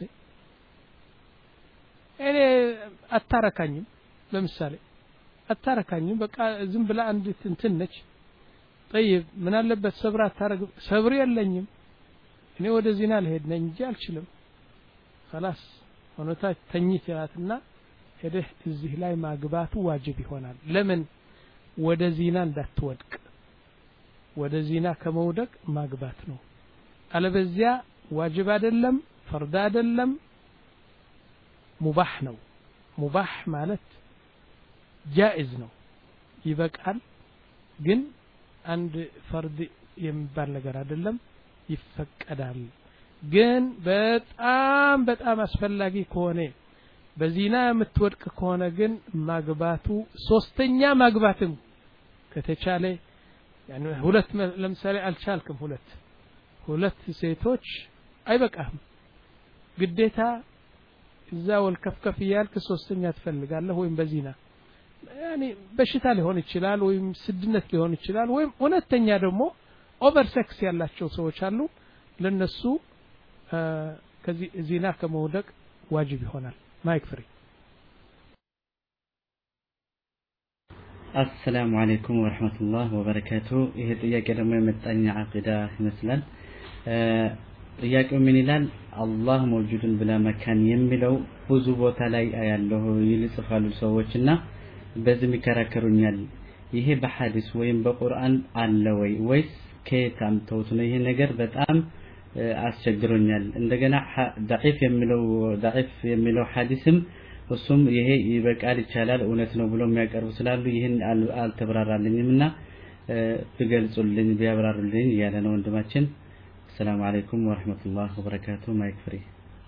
እኔ አታረካኝም ለምሳሌ አታረካኝም በቃ ዝም ብላ አንድ እንትን ነች طيب ምን አለበት ሰብር አታረግ ሰብር የለኝም እኔ ወደ ዚና ልሄድ ነኝ እንጂ አልችልም خلاص ሐኑታ ተኝታትና ሄደህ እዚህ ላይ ማግባቱ ዋጅብ ይሆናል ለምን ወደ ዚና እንዳትወድቅ ወደ ዚና ከመውደቅ ማግባት ነው አለበዚያ ዋጅብ አይደለም ፈርድ አይደለም ሙባህ ነው ሙባህ ማለት ጃኢዝ ነው ይበቃል ግን አንድ ፈርድ የሚባል ነገር አይደለም ይፈቀዳል ግን በጣም በጣም አስፈላጊ ከሆነ በዚና የምትወድቅ ከሆነ ግን ማግባቱ ሶስተኛ ማግባትም ከተቻለ يعني ሁለት ለምሳሌ አልቻልክም ሁለት ሁለት ሴቶች አይበቃም ግዴታ እዛ ወልከፍከፍ ያልክ ሶስተኛ ትፈልጋለህ ወይም በዚና يعني በሽታ ሊሆን ይችላል ወይም ስድነት ሊሆን ይችላል ወይም ሁለተኛ ደግሞ ኦቨር ሴክስ ያላቸው ሰዎች አሉ ለነሱ ከዚህ ዚና ከመውደቅ ዋጅብ ይሆናል ማይክ ፍሪ السلام عليكم ورحمة الله وبركاته. ይሄ ጥያቄ ደግሞ የመጣኝ አቂዳ ይመስላል። ጥያቄው ምን ይላል? አላህ መውጁድን ብላ መካን የሚለው ብዙ ቦታ ላይ ያለው ይልጽፋሉ ሰዎችና በዚህ ይከራከሩኛል። ይሄ በሐዲስ ወይም በቁርአን አለ ወይ ወይስ ከየት አምጥተውት ነው? ይሄ ነገር በጣም አስቸግሮኛል። እንደገና ضعيف የሚለው ضعيف የሚለው ሐዲስም እሱም ይሄ ይበቃል ይቻላል እውነት ነው ብሎ የሚያቀርቡ ስላሉ ይሄን አልተብራራልኝምና ብገልጹልኝ ቢያብራሩልኝ ያለ ነው ወንድማችን። السلام عليكم ورحمة الله وبركاته ማይክ ፍሪ።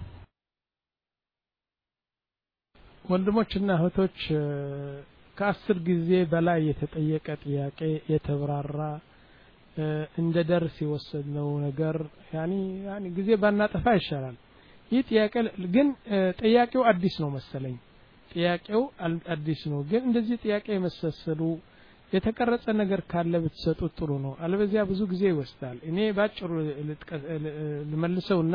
ወንድሞችና እህቶች ከአስር ጊዜ በላይ የተጠየቀ ጥያቄ የተብራራ እንደ ደርስ የወሰድነው ነገር ያኒ ያኒ ጊዜ ባናጠፋ ይሻላል። ይህ ጥያቄ ግን ጥያቄው አዲስ ነው መሰለኝ። ጥያቄው አዲስ ነው ግን እንደዚህ ጥያቄ የመሰሰሉ የተቀረጸ ነገር ካለ ብትሰጡ ጥሩ ነው። አለበዚያ ብዙ ጊዜ ይወስዳል። እኔ ባጭሩ ልመልሰውና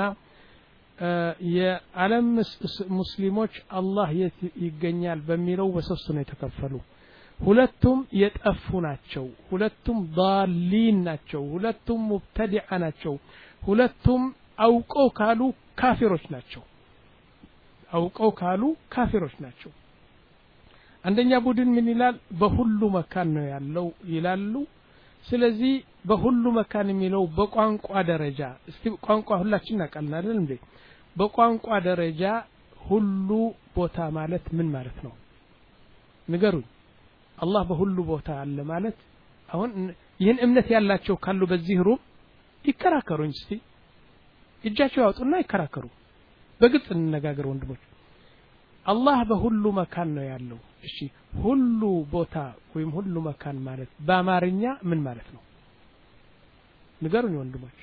የዓለም ሙስሊሞች አላህ የት ይገኛል በሚለው በሶስት ነው የተከፈሉ። ሁለቱም የጠፉ ናቸው፣ ሁለቱም ضالين ናቸው፣ ሁለቱም ሙብተዲዓ ናቸው፣ ሁለቱም አውቀው ካሉ ካፊሮች ናቸው። አውቀው ካሉ ካፊሮች ናቸው። አንደኛ ቡድን ምን ይላል? በሁሉ መካን ነው ያለው ይላሉ። ስለዚህ በሁሉ መካን የሚለው በቋንቋ ደረጃ እስቲ ቋንቋ ሁላችን እናውቃለን አይደል እንዴ? በቋንቋ ደረጃ ሁሉ ቦታ ማለት ምን ማለት ነው ንገሩኝ። አላህ በሁሉ ቦታ አለ ማለት አሁን ይህን እምነት ያላቸው ካሉ በዚህ ሩም ይከራከሩኝ እስቲ እጃቸው ያውጡና ይከራከሩ። በግልጽ እንነጋገር ወንድሞች። አላህ በሁሉ መካን ነው ያለው። እሺ ሁሉ ቦታ ወይም ሁሉ መካን ማለት በአማርኛ ምን ማለት ነው ንገሩኝ ወንድሞች።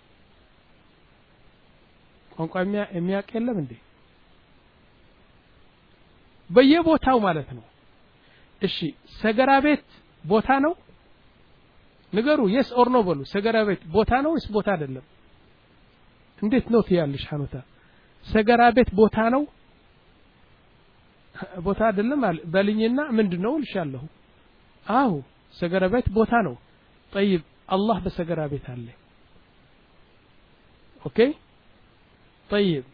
ቋንቋ የሚያውቅ የለም እንዴ? በየቦታው ማለት ነው። እሺ ሰገራ ቤት ቦታ ነው ንገሩ። yes or no በሉ። ሰገራ ቤት ቦታ ነው ወይስ ቦታ አይደለም? እንዴት ነው ትያለሽ ሐኑታ? ሰገራ ቤት ቦታ ነው ቦታ አይደለም በልኝና ምንድነው ልሻለሁ? አዎ ሰገራ ቤት ቦታ ነው። طيب አላህ በሰገራ ቤት አለ። ኦኬ طيب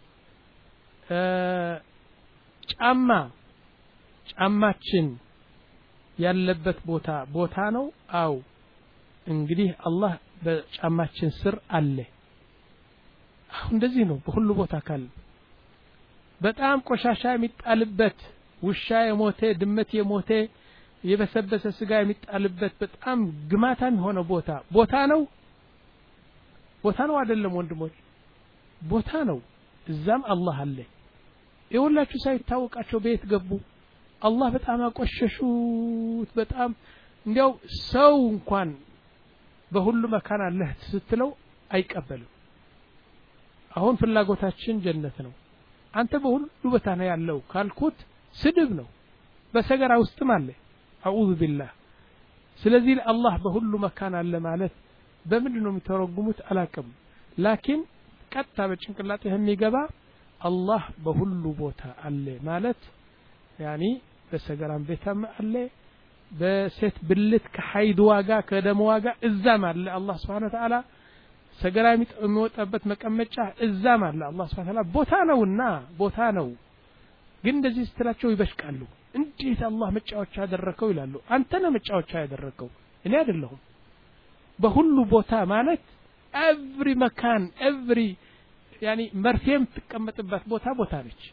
ጫማ ጫማችን ያለበት ቦታ ቦታ ነው? አዎ እንግዲህ አላህ በጫማችን ስር አለ። አሁን እንደዚህ ነው በሁሉ ቦታ ካለ። በጣም ቆሻሻ የሚጣልበት ውሻ የሞተ ድመት የሞተ የበሰበሰ ስጋ የሚጣልበት በጣም ግማታም የሆነ ቦታ ቦታ ነው ቦታ ነው አይደለም ወንድሞች? ቦታ ነው። እዛም አላህ አለ። የሁላችሁ ሳይታወቃቸው ቤት ገቡ። አላህ በጣም አቆሸሹት። በጣም እንዲያው ሰው እንኳን በሁሉ መካን አለ ስትለው አይቀበልም። አሁን ፍላጎታችን ጀነት ነው። አንተ በሁሉ ቦታ ነው ያለው ካልኩት ስድብ ነው። በሰገራ ውስጥም አለ አዑዙ ቢላህ። ስለዚህ አላህ በሁሉ መካን አለ ማለት በምንድን ነው የሚተረጉሙት አላቅም። ላኪን ቀጥታ በጭንቅላት የሚገባ አላህ በሁሉ ቦታ አለ ማለት ያኒ በሰገራም ቤታም አለ፣ በሴት ብልት ከሐይድ ዋጋ ከደም ዋጋ እዛም አለ አላህ Subhanahu Wa Ta'ala። ሰገራ የሚወጣበት መቀመጫ እዛም አለ አላህ Subhanahu Wa Ta'ala። ቦታ ነውና ቦታ ነው። ግን እንደዚህ ስትላቸው ይበሽቃሉ። እንዴት አላህ መጫወቻ ያደረከው ይላሉ። አንተ ነህ መጫወቻ ያደረከው እኔ አይደለሁም። በሁሉ ቦታ ማለት every መካን every ያኒ መርፌም ተቀመጥበት ቦታ ቦታ ነች።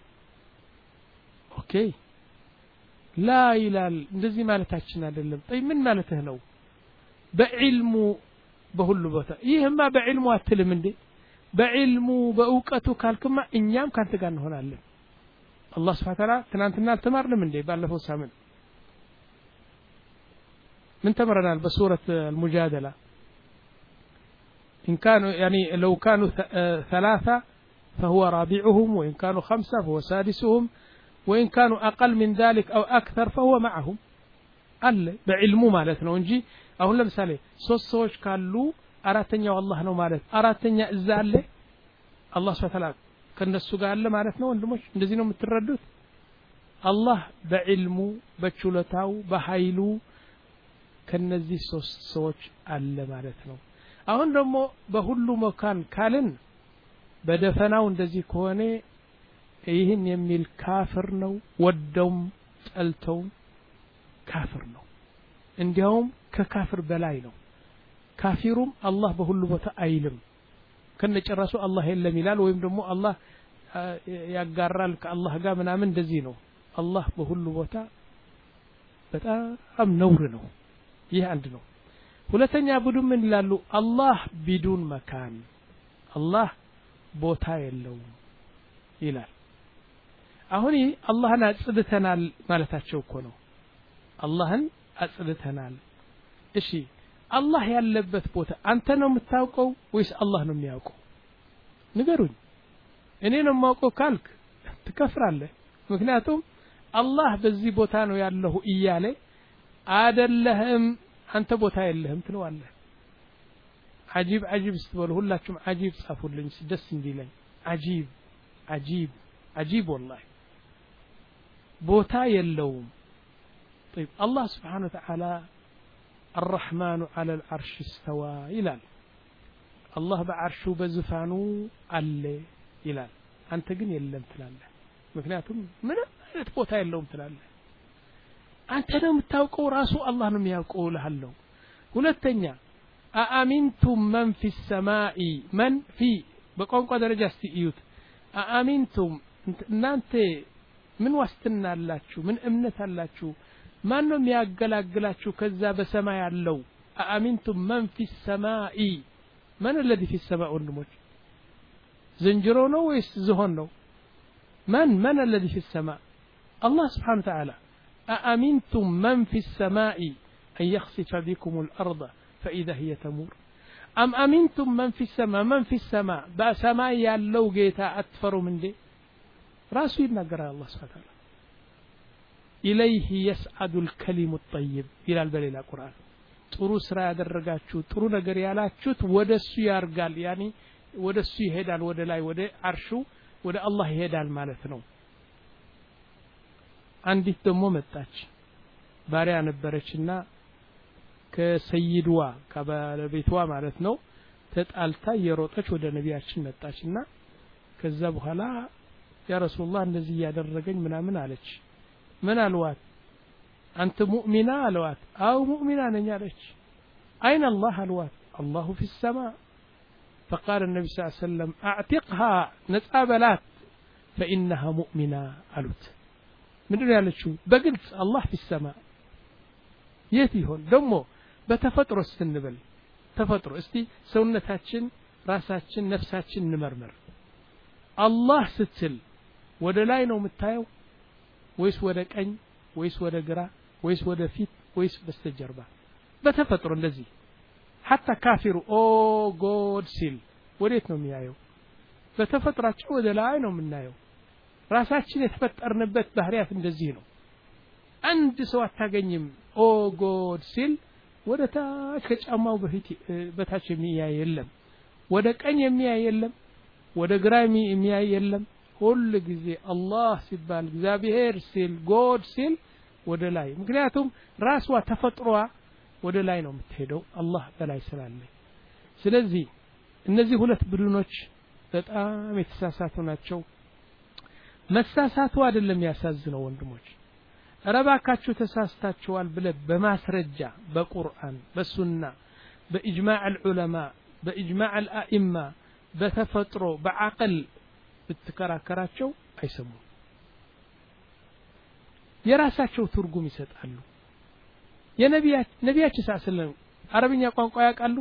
ኦኬ ላ ይላል እንደዚህ ማለታችን አይደለም። طيب ምን ማለትህ ነው? በዕልሙ በሁሉ ቦታ ይሄማ በዕልሙ አትልም እንዴ? በዕልሙ በእውቀቱ ካልክማ እኛም ካንተ ጋር እንሆናለን። አላህ Subhanahu Wa Ta'ala ትናንትና አልተማርንም እንዴ? ባለፈው ሳምንት ምን ተመረናል? በሱረት አልሙጃደላ إن كانوا يعني لو كانوا ثلاثة فهو رابعهم وإن كانوا خمسة فهو سادسهم وإن كانوا أقل من ذلك أو أكثر فهو معهم. قال بعلمه مالتنا ونجي أقول لهم سالي صوت صوت قالوا أراتني والله نو مالت أراتني إزاله الله سبحانه وتعالى كان السوق قال مالتنا وندمش نزينهم التردد አላህ በዕልሙ በችሎታው በኃይሉ ከነዚህ ሶስት ሰዎች አለ ማለት ነው አሁን ደግሞ በሁሉ መካን ካልን በደፈናው እንደዚህ ከሆነ ይህን የሚል ካፍር ነው ወደውም ጠልተውም ካፍር ነው እንዲያውም ከካፍር በላይ ነው ካፊሩም አላህ በሁሉ ቦታ አይልም ከነጨራሱ አላህ የለም ይላል ወይም ደግሞ አላህ ያጋራል ከአላህ ጋር ምናምን እንደዚህ ነው አላህ በሁሉ ቦታ በጣም ነውር ነው ይህ አንድ ነው ሁለተኛ ቡድን ምን ይላሉ አላህ ቢዱን መካን አላህ ቦታ የለውም ይላል አሁን አላህን አጽድተናል ማለታቸው እኮ ነው አላህን አጽድተናል እሺ አላህ ያለበት ቦታ አንተ ነው የምታውቀው ወይስ አላህ ነው የሚያውቀው ንገሩኝ እኔ ነው የማውቀው ካልክ ትከፍራለህ ምክንያቱም አላህ በዚህ ቦታ ነው ያለው እያለ አይደለህም አንተ ቦታ የለህም ትለዋለህ عجيب عجيب استبل ሁላችሁም عجيب ጻፉልኝ ደስ እንዲለኝ عجيب عجيب عجيب والله ቦታ የለውም طيب الله سبحانه وتعالى الرحمن على العرش استوى ይላል الله بعرشه በዝፋኑ አለ ይላል አንተ ግን የለም ትላለህ ምክንያቱም ምንም አይነት ቦታ የለውም ትላለህ አንተ ነው የምታውቀው ራሱ አላህ ነው የሚያውቀው ለሃለው ሁለተኛ አአሚንቱም መን ፊ السماء መን ፊ በቋንቋ ደረጃ እስቲዩት አአሚንቱም እናንተ ምን ዋስትና አላችሁ ምን እምነት አላችሁ ማን ነው የሚያገላግላችሁ ከዛ በሰማይ ያለው አአሚንቱም መን ፊ السماء من الذي في السماء ወንድሞች ዝንጀሮ ነው ወይስ ዝሆን ነው من من الذي في السماء الله سبحانه وتعالى أأمنتم من في السماء أن يخسف بكم الأرض فإذا هي تمور أم أمنتم من في السماء من في السماء بسماء يالو جيتا أتفر من دي راسو ينقرأ الله سبحانه وتعالى إليه يسعد الكلم الطيب إلى البليل القرآن ጥሩ ስራ ያደረጋችሁ ጥሩ ነገር ያላችሁት ወደሱ ያርጋል ያኒ ወደሱ ይሄዳል ወደ ላይ ወደ አርሹ ወደ አላህ ይሄዳል ማለት ነው አንዲት ደግሞ መጣች ባሪያ ነበረችና ከሰይድዋ ከባለቤቷ ማለት ነው ተጣልታ የሮጠች ወደ ነቢያችን መጣችና ከዛ በኋላ ያ ረሱላህ እንደዚህ ያደረገኝ ምናምን አለች ምን አልዋት አንተ ሙእሚና አልዋት አው ሙእሚና ነኝ አለች አይን አላህ አልዋት الله في السماء فقال النبي صلى الله عليه وسلم اعتقها نصابلات فانها مؤمنه قالت ምንድነው ያለችው በግልጽ አላህ في السماء የት ይሆን ደግሞ በተፈጥሮ ስንበል ተፈጥሮ እስቲ ሰውነታችን ራሳችን ነፍሳችን እንመርመር አላህ ስትል ወደ ላይ ነው የምታየው ወይስ ወደ ቀኝ ወይስ ወደ ግራ ወይስ ወደ ፊት ወይስ በስተጀርባ በተፈጥሮ እንደዚህ حتى ካፊሩ ኦ ጎድ ሲል ወዴት ነው የሚያየው በተፈጥሯቸው ወደ ላይ ነው የምናየው ራሳችን የተፈጠርንበት ባህሪያት እንደዚህ ነው አንድ ሰው አታገኝም ኦ ጎድ ሲል ወደ ታች ከጫማው በፊት በታች የሚያይ የለም ወደ ቀኝ የሚያይ የለም ወደ ግራ የሚያይ የለም ሁሉ ጊዜ አላህ ሲባል እግዚአብሔር ሲል ጎድ ሲል ወደ ላይ ምክንያቱም ራስዋ ተፈጥሮዋ ወደ ላይ ነው የምትሄደው አላህ በላይ ስላለ ስለዚህ እነዚህ ሁለት ቡድኖች በጣም የተሳሳቱ ናቸው መሳሳቱ አይደለም ያሳዝነው ወንድሞች ረባካችሁ ተሳስታችኋል ብለ በማስረጃ በቁርአን በሱና በኢጅማዕ العلماء በኢጅማዕ الائمه በተፈጥሮ በአቅል ብትከራከራቸው አይሰሙም የራሳቸው ትርጉም ይሰጣሉ የነቢያችን ነቢያችን ሰለላሁ አረብኛ ቋንቋ ያውቃሉ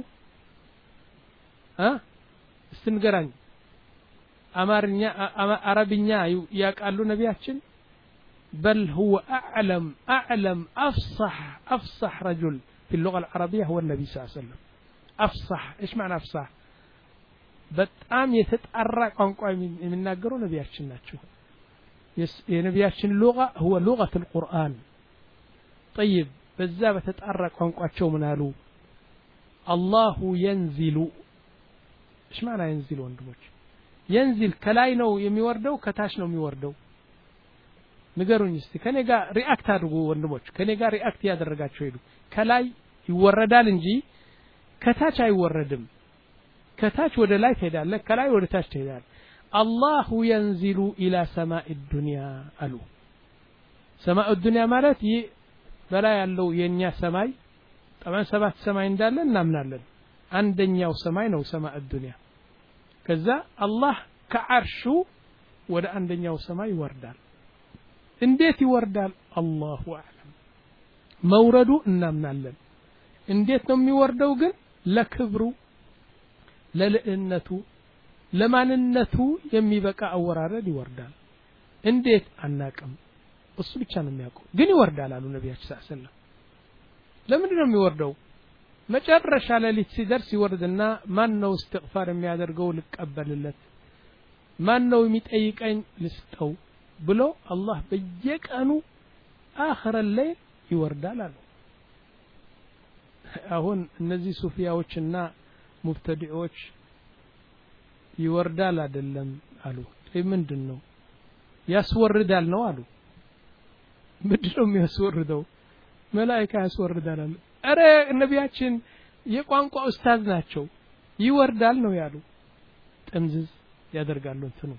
አ እስትንገራኝ አማርኛ አረብኛ ያውቃሉ ነቢያችን بل هو أعلم أعلم أفصح أفصح رجل في اللغة العربية هو النبي صلى الله عليه وسلم أفصح إيش معنى أفصح በጣም የተጣራ ቋንቋ የሚናገሩ ነቢያችን ናቸው የነቢያችን لغة هو لغة القرآن طيب በዛ በተጣራ ቋንቋቸው ምን አሉ الله ينزل إيش معنى ينزل ወንድሞች ينزل ከላይ ነው የሚወርደው ከታች ነው የሚወርደው ንገሩኝ እስቲ ከኔ ጋር ሪአክት አድርጉ ወንድሞች ከኔ ጋር ሪአክት ያደረጋችሁ ሄዱ ከላይ ይወረዳል እንጂ ከታች አይወረድም ከታች ወደ ላይ ትሄዳለ ከላይ ወደ ታች ትሄዳለ አላሁ ينزل الى سماء الدنيا አሉ سماء الدنيا ማለት ይህ በላይ ያለው የኛ ሰማይ طبعا ሰባት ሰማይ እንዳለ እናምናለን አንደኛው ሰማይ ነው سماء الدنيا ከዛ አላህ ከዓርሹ ወደ አንደኛው ሰማይ ይወርዳል እንዴት ይወርዳል አላሁ አዕለም መውረዱ እናምናለን እንዴት ነው የሚወርደው ግን ለክብሩ ለልዕነቱ ለማንነቱ የሚበቃ አወራረድ ይወርዳል እንዴት አናቅም እሱ ብቻ ነው የሚያውቀው ግን ይወርዳል አሉ ነብያችን ሰለላሁ ዐለይሂ ወሰለም ለምን ነው የሚወርደው መጨረሻ ለሊት ሲደርስ ይወርድና ማን ነው እስትግፋር የሚያደርገው ልቀበልለት ማን ነው የሚጠይቀኝ ልስጠው ብሎ አላህ በየቀኑ አخر الليل ይወርዳል አሉ አሁን እነዚህ ሱፊያዎችና ሙብተዲዎች ይወርዳል አይደለም አሉ ምንድነው ያስወርዳል ነው አሉ ምንድነው የሚያስወርደው መላእክት ያስወርዳል አሉ አረ ነብያችን የቋንቋ ኡስታዝ ናቸው ይወርዳል ነው ያሉ ጥምዝዝ ያደርጋሉ እንትኑ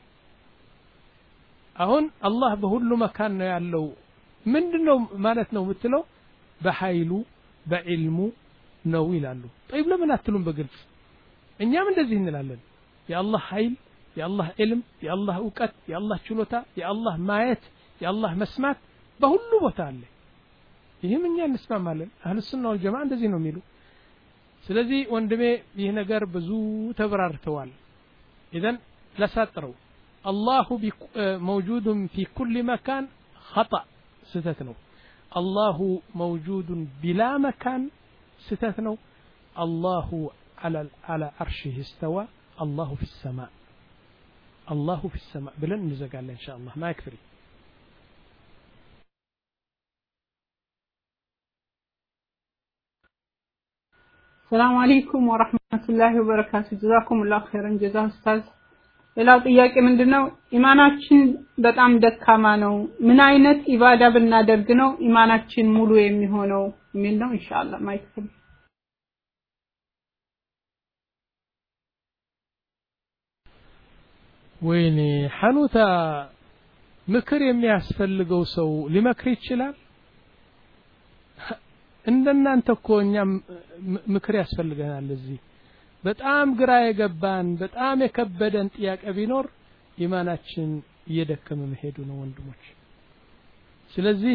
አሁን አላህ በሁሉ መካን ነው ያለው ምንድነው ማለት ነው የምትለው በኃይሉ በዕልሙ ነው ይላሉ طيب ለምን አትሉም በግልጽ እኛም እንደዚህ እንላለን የአላህ ኃይል የአላህ ዕልም የአላህ ዕውቀት የአላህ ችሎታ የአላህ ማየት የአላህ መስማት በሁሉ ቦታ አለ ይሄም እኛ እንስማማለን አህሉ ሱና ወል ጀማዓ እንደዚህ ነው የሚሉ ስለዚህ ወንድሜ ይሄ ነገር ብዙ ተብራርተዋል اذا ለሳጥረው الله موجود في كل مكان خطأ ستتنو الله موجود بلا مكان ستتنو الله على على عرشه استوى الله في السماء الله في السماء بلن نزقال إن شاء الله ما يكفري السلام عليكم ورحمة الله وبركاته جزاكم الله خيرا جزاه أستاذ ሌላው ጥያቄ ምንድነው ኢማናችን በጣም ደካማ ነው ምን አይነት ኢባዳ ብናደርግ ነው ኢማናችን ሙሉ የሚሆነው ምን ነው ኢንሻአላህ ማይክል ወይኔ ሐኑታ ምክር የሚያስፈልገው ሰው ሊመክር ይችላል እንደናንተ እኮ እኛም ምክር ያስፈልገናል እዚህ በጣም ግራ የገባን በጣም የከበደን ጥያቄ ቢኖር ኢማናችን እየደከመ መሄዱ ነው ወንድሞች ስለዚህ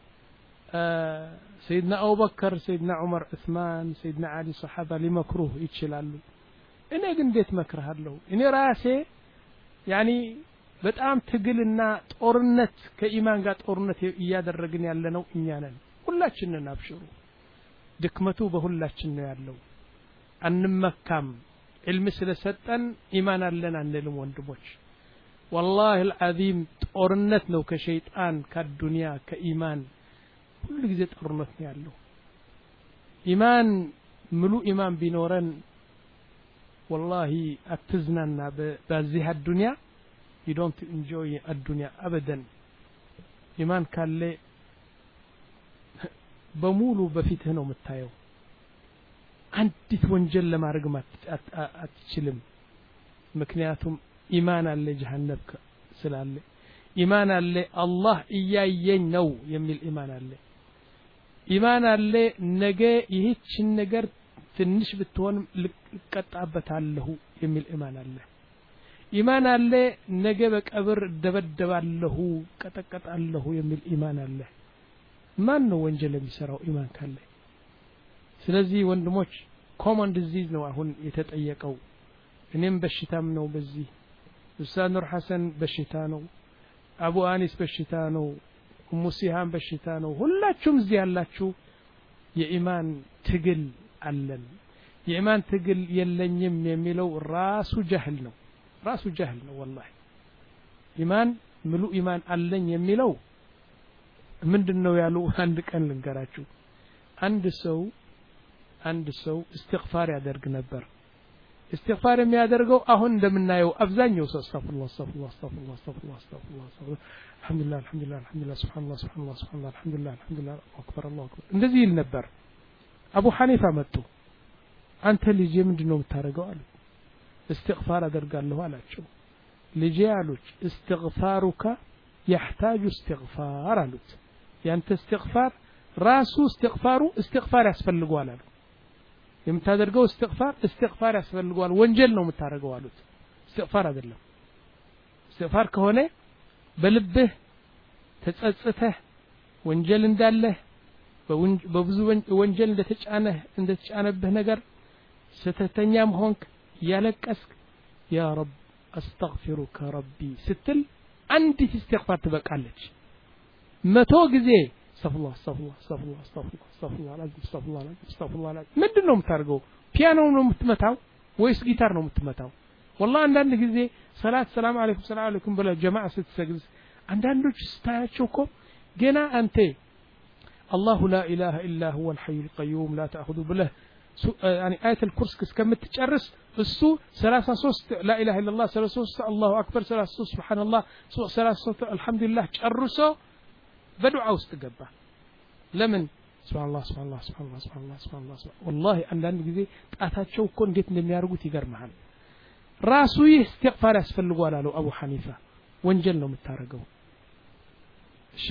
سيدنا أبو بكر سيدنا عمر عثمان سيدنا علي صحابة ሊመክሩህ ይችላሉ እኔ ግን እንዴት መክራለሁ እኔ ራሴ يعني በጣም ትግልና ጦርነት ከኢማን ጋር ጦርነት እያደረግን ያለነው እኛ ነን ሁላችንን አብሽሩ ድክመቱ በሁላችን ነው ያለው አንመካም علم ስለሰጠን ኢማን አለን አንልም ወንድሞች والله العظيم ጦርነት ነው ከሸይጣን ከዱንያ ከኢማን ሁሉ ጊዜ ጦርነት ነው ያለው ኢማን ሙሉ ኢማን ቢኖረን والله አትዝናና በዚህ الدنيا you don't enjoy الدنيا ابدا ኢማን ካለ በሙሉ በፊትህ ነው የምታየው አንዲት ወንጀል ለማድረግ አትችልም ምክንያቱም ኢማን አለ ጀሃነም ስላለ ኢማን አለ አላህ እያየኝ ነው የሚል ኢማን አለ ኢማን አለ ነገ ይህችን ነገር ትንሽ ብትሆን ልቀጣበታለሁ የሚል ኢማን አለ ኢማን አለ ነገ በቀብር ደበደባለሁ ቀጠቀጣለሁ የሚል ኢማን አለ ማን ነው ወንጀል የሚሰራው ኢማን ካለ ስለዚህ ወንድሞች ኮመን ዲዚዝ ነው አሁን የተጠየቀው እኔም በሽታም ነው በዚህ ኡስታዝ ኑር ሐሰን በሽታ ነው አቡ አኒስ በሽታ ነው ሙሲሃን በሽታ ነው ሁላችሁም እዚህ ያላችሁ የኢማን ትግል አለን የኢማን ትግል የለኝም የሚለው ራሱ ጀህል ነው ራሱ ጀህል ነው والله ኢማን ሙሉ ኢማን አለኝ የሚለው ምንድነው ያሉ አንድ ቀን ልንገራችሁ አንድ ሰው አንድ ሰው استغفار ያደርግ ነበር استغفار የሚያደርገው አሁን እንደምናየው አብዛኛው ሰው አስተግፍሩላህ አስተግፍሩላህ አስተግፍሩላህ አስተግፍሩላህ አስተግፍሩላህ አስተግፍሩላህ አልহামዱሊላህ አልহামዱሊላህ አልহামዱሊላህ ሱብሃንአላህ ሱብሃንአላህ ሱብሃንአላህ አልহামዱሊላህ አልহামዱሊላህ አክበር አላሁ አክበር እንደዚህ ይል ነበር አቡ ሐኒፋ መጡ አንተ ልጅ ምንድነው የምታረገው አሉ استغفار አደርጋለሁ አላቸው ልጅ ያሉት استغفارك يحتاج استغفار አሉት ያንተ استغفار ራሱ استغفارu استغفار ያስፈልገዋል አሉ የምታደርገው استغفار استغفار ያስፈልገዋል ወንጀል ነው የምታረገው አሉት استغفار አይደለም استغفار ከሆነ በልብህ ተጸጽተህ ወንጀል እንዳለ በብዙ ወንጀል እንደተጫነህ እንደተጫነብህ ነገር ስተተኛም ሆንክ ያለቀስክ ያ ረብ አስተግፊሩከ ረቢ ስትል አንዲት استغفار ትበቃለች መቶ ጊዜ استغفرullah استغفرullah استغفرullah استغفرullah استغفرullah استغفرullah استغفرullah ምንድነው የምታርገው ፒያኖ ነው የምትመታው ወይስ ጊታር ነው የምትመታው والله አንዳንድ ጊዜ ሰላት ሰላም አለይኩም ሰላም አለይኩም ብለ ጀማዓ ስትሰግድ አንዳንዶች ስታያቸው እኮ ገና አንተ الله لا اله الا هو الحي القيوم لا تاخذه بله يعني آية الكرسي እስከምትጨርስ እሱ ሰላሳ ሶስት لا اله الا الله ሰላሳ ሶስት الله اكبر ሰላሳ ሶስት سبحان الله ሰላሳ ሶስት الحمد لله ጨርሶ በዱዓ ውስጥ ገባ ለምን سبحان الله سبحان الله سبحان الله سبحان الله سبحان الله والله አንዳንድ ጊዜ ጣታቸው እኮ እንዴት እንደሚያርጉት ይገርማል ራሱ ይህ استغفار ያስፈልጋል አለው አቡ ሐኒፋ ወንጀል ነው የምታረገው እሺ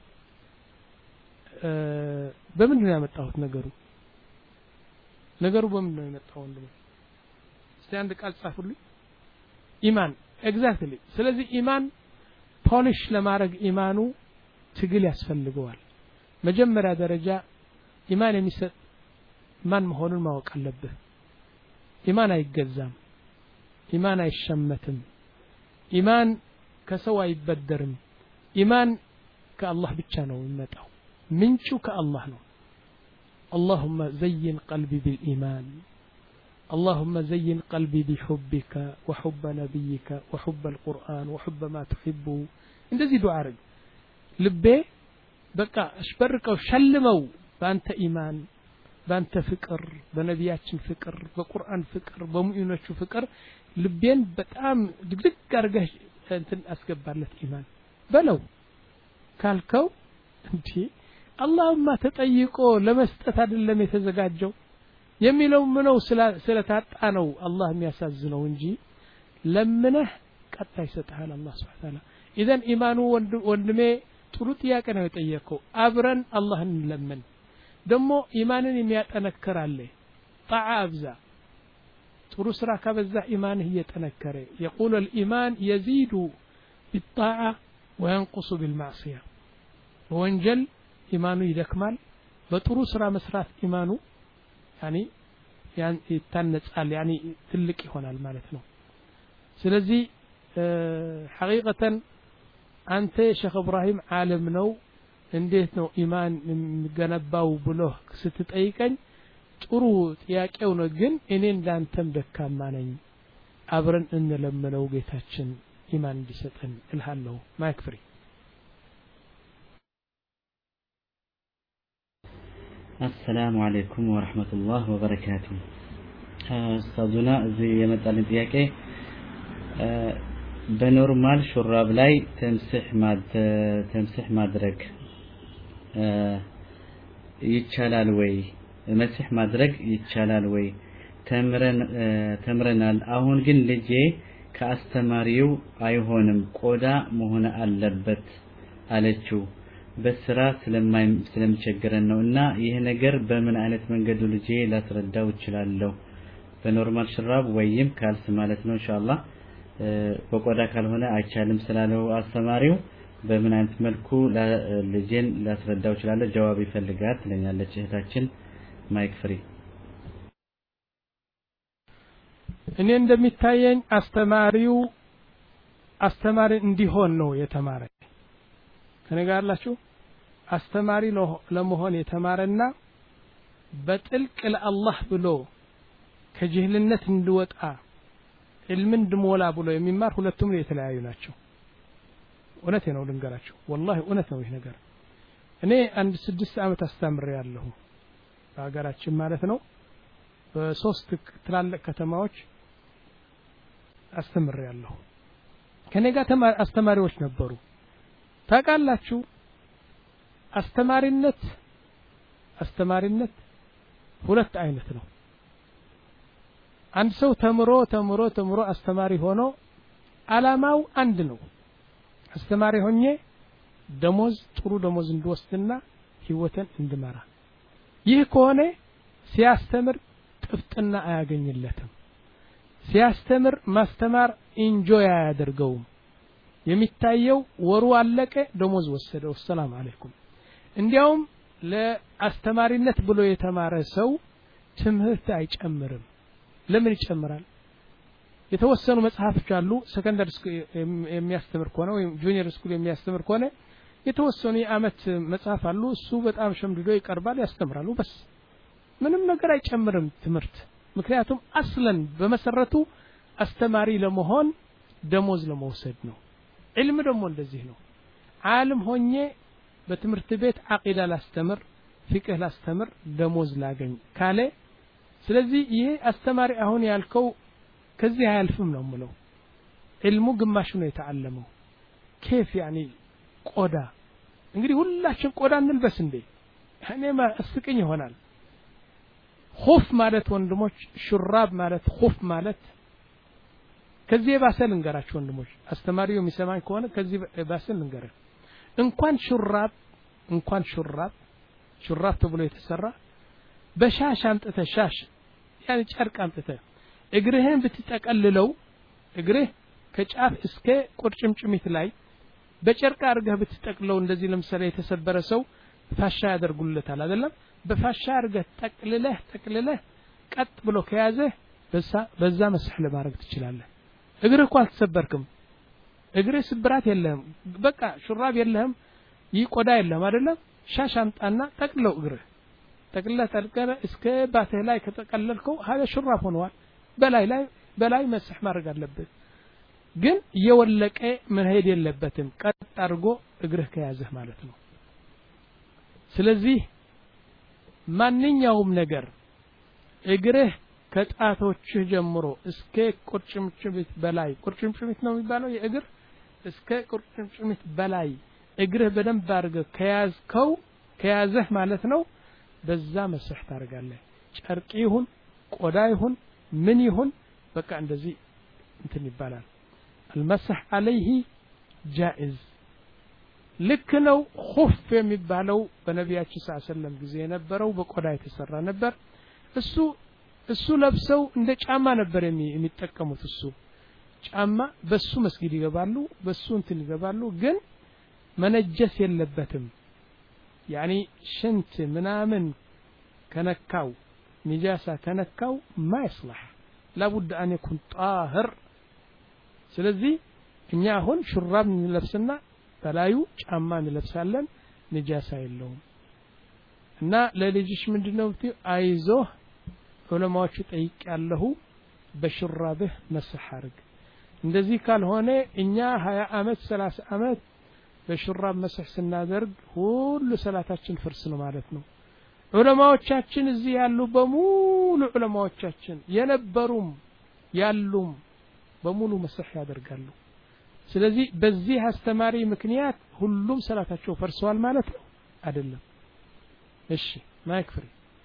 በምን ነው ያመጣሁት ነገሩ ነገሩ በምን ነው የመጣው ወንድም እስቲ አንድ ቃል ጻፉልኝ ኢማን ኤግዛክትሊ ስለዚህ ኢማን ፖሊሽ ለማድረግ ኢማኑ ትግል ያስፈልገዋል መጀመሪያ ደረጃ ኢማን የሚሰጥ ማን መሆኑን ማወቅ አለበት ኢማን አይገዛም ኢማን አይሸመትም ኢማን ከሰው አይበደርም ኢማን ከአላህ ብቻ ነው የሚመጣው ምንጩ ከአላህ ነው اللهم زين قلبي بالإيمان اللهم زين قلبي بحبك وحب نبيك وحب القرآن وحب ما تحبه እንደዚህ ዱዓ አድርግ ልቤ በቃ አሽበርከው ሸልመው ባንተ ኢማን ባንተ ፍቅር በነቢያችን ፍቅር በቁርአን ፍቅር በሙእሚኖቹ ፍቅር ልቤን በጣም ድግድግ አድርገህ እንትን አስገባለት ኢማን በለው ካልከው እንዴ አላህማ ተጠይቆ ለመስጠት አይደለም የተዘጋጀው የሚለው ምነው ስለታጣ ነው አላህ የሚያሳዝነው እንጂ ለምነህ ቀጣ ይሰጣል አላህ Subhanahu Wa Ta'ala ኢዘን ኢማኑ ወንድሜ ጥሩ ጥያቄ ነው የጠየቀው አብረን አላህን ለምን ደሞ ኢማንን የሚያጠነክር አለ ጣዓ አብዛ ጥሩ ስራ ከበዛ ኢማንህ እየጠነከረ يقول الإيمان يزيد بالطاعة وينقص بالمعصية ወንጀል ኢማኑ ይደክማል በጥሩ ስራ መስራት ኢማኑ يعني ያን ይታነጻል يعني ትልቅ ይሆናል ማለት ነው ስለዚህ حقيقة አንተ ሼክ ኢብራሂም ዓለም ነው እንዴት ነው ኢማን የሚገነባው ብሎ ስትጠይቀኝ ጥሩ ጥያቄው ነው ግን እኔ እንዳንተም ደካማ ነኝ አብረን እንለምነው ጌታችን ኢማን እንዲሰጠን እልሃለሁ ማይክ ፍሪ السلام عليكم ورحمة الله وبركاته استاذنا زي የመጣልን ጥያቄ በኖርማል ሹራብ ላይ ተምስህ ማድ ተምስህ ማድረግ ይቻላል ወይ መስህ ማድረግ ይቻላል ወይ ተምረን ተምረናል አሁን ግን ልጄ ከአስተማሪው አይሆንም ቆዳ መሆን አለበት አለችው በስራ ስለማይ ስለምቸገረን ነውና ይሄ ነገር በምን አይነት መንገዱ ልጄ ላስረዳው ይችላልው በኖርማል ሹራብ ወይም ካልስ ማለት ነው ኢንሻአላህ በቆዳ ካልሆነ አይቻልም ስላለው አስተማሪው በምን አይነት መልኩ ለልጄን ላስረዳው ይችላል ጀዋብ ይፈልጋል ትለኛለች እህታችን ማይክ ፍሪ እኔ እንደሚታየኝ አስተማሪው አስተማሪ እንዲሆን ነው የተማረ ከነጋርላችሁ አስተማሪ ለመሆን የተማረና በጥልቅ ለአላህ ብሎ ከጅህልነት እንዲወጣ علمን ድሞላ ብሎ የሚማር ሁለቱም የተለያዩ ናቸው እውነቴ ነው ልንገራችሁ والله እውነት ነው ይሄ ነገር እኔ አንድ ስድስት አመት አስተምሬያለሁ በአገራችን ማለት ነው በሶስት ትላልቅ ከተማዎች አስተምሬያለሁ ከኔ ጋር አስተማሪዎች ነበሩ ታውቃላችሁ አስተማሪነት አስተማሪነት ሁለት አይነት ነው አንድ ሰው ተምሮ ተምሮ ተምሮ አስተማሪ ሆኖ አላማው አንድ ነው አስተማሪ ሆኜ ደሞዝ ጥሩ ደሞዝ እንድወስድና ህይወትን እንድመራ ይህ ከሆነ ሲያስተምር ጥፍጥና አያገኝለትም ሲያስተምር ማስተማር ኢንጆይ ያደርገውም የሚታየው ወሩ አለቀ ደሞዝ ወሰደው ሰላም አለይኩም እንዲያውም ለአስተማሪነት ብሎ የተማረ ሰው ትምህርት አይጨምርም ለምን ይጨምራል የተወሰኑ መጽሐፎች አሉ ሰከንደሪ ስኩል የሚያስተምር ከሆነ ወይ ጁኒየር ስኩል የሚያስተምር ከሆነ የተወሰኑ የአመት መጽሐፍ አሉ እሱ በጣም ሸምድዶ ይቀርባል ያስተምራሉ በስ ምንም ነገር አይጨምርም ትምህርት ምክንያቱም አስለን በመሰረቱ አስተማሪ ለመሆን ደሞዝ ለመውሰድ ነው علم ደግሞ እንደዚህ ነው ዓለም ሆኜ በትምህርት ቤት አቂዳ ላስተምር ፍቅህ ላስተምር ደሞዝ ላገኝ ካለ ስለዚህ ይሄ አስተማሪ አሁን ያልከው ከዚህ አያልፍም ነው ምለው علሙ ግማሽ ነው የተዓለመው كيف يعني ቆዳ እንግዲህ ሁላችን ቆዳ እንልበስ እንዴ እኔማ እስቅኝ ይሆናል خوف ማለት ወንድሞች ሹራብ ማለት خوف ማለት ከዚህ ባሰል እንገራችሁ ወንድሞች አስተማሪው የሚሰማኝ ከሆነ ከዚህ ባሰል እንገራ እንኳን ሹራብ እንኳን ሹራብ ሹራብ ተብሎ የተሰራ በሻሽ አምጥተ ሻሽ يعني ጨርቅ አምጥተ እግርህን ብትጠቀልለው እግርህ ከጫፍ እስከ ቁርጭምጭሚት ላይ በጨርቅ አርገህ ብትጠቅለው እንደዚህ ለምሳሌ የተሰበረ ሰው ፋሻ ያደርጉለታል አይደለም በፋሻ አርገህ ጠቅልለህ ጠቅልለህ ቀጥ ብሎ ከያዘ በዛ በዛ መስህ ለማድረግ ትችላለህ እግርህ እኮ አልተሰበርክም እግርህ ስብራት የለህም በቃ ሹራብ የለህም ይቆዳ የለህም አይደለም ሻሽ አምጣና ጠቅልለው እግርህ ጠቅልለህ ጠልቀረ እስከ ባትህ ላይ ከተቀለልከው هذا ሹራብ ሆኗል በላይ ላይ በላይ መስህ ማድረግ አለበት ግን የወለቀ መሄድ የለበትም ቀጥ አድርጎ እግርህ ከያዘህ ማለት ነው ስለዚህ ማንኛውም ነገር እግርህ ከጣቶችህ ጀምሮ እስከ ቁርጭምጭሚት በላይ ቁርጭምጭሚት ነው የሚባለው የእግር እስከ ቁርጭምጭሚት በላይ እግርህ በደንብ አድርገህ ከያዝከው ከያዘህ ማለት ነው በዛ መስህ ታደርጋለህ ጨርቅ ይሁን ቆዳ ይሁን ምን ይሁን በቃ እንደዚህ እንትን ይባላል المسح عليه جائز ልክ ነው خوف የሚባለው በነቢያችን ሰለላሁ ዐለይሂ ወሰለም ጊዜ የነበረው በቆዳ የተሰራ ነበር እሱ እሱ ለብሰው እንደ ጫማ ነበር የሚጠቀሙት እሱ ጫማ በሱ መስጊድ ይገባሉ በሱ እንትን ይገባሉ ግን መነጀስ የለበትም يعني ሽንት ምናምን ከነካው ንጃሳ ከነካው ما يصلح لابد ان يكون طاهر ስለዚህ እኛ አሁን ሹራብ እንለብስና በላዩ ጫማ እንለብሳለን ንጃሳ የለውም እና ለልጅሽ ምንድነው አይዞህ ዑለማዎቹ ጠይቃለሁ በሹራብህ መስህ አድርግ እንደዚህ ካልሆነ እኛ ሃያ አመት ሰላሳ አመት በሹራብ መስህ ስናደርግ ሁሉ ሰላታችን ፍርስ ነው ማለት ነው ዑለማዎቻችን እዚህ ያሉ በሙሉ ዑለማዎቻችን የነበሩም ያሉም በሙሉ መስህ ያደርጋሉ ስለዚህ በዚህ አስተማሪ ምክንያት ሁሉም ሰላታቸው ፈርሰዋል ማለት ነው አይደለም እሺ ማይክ ፍሪ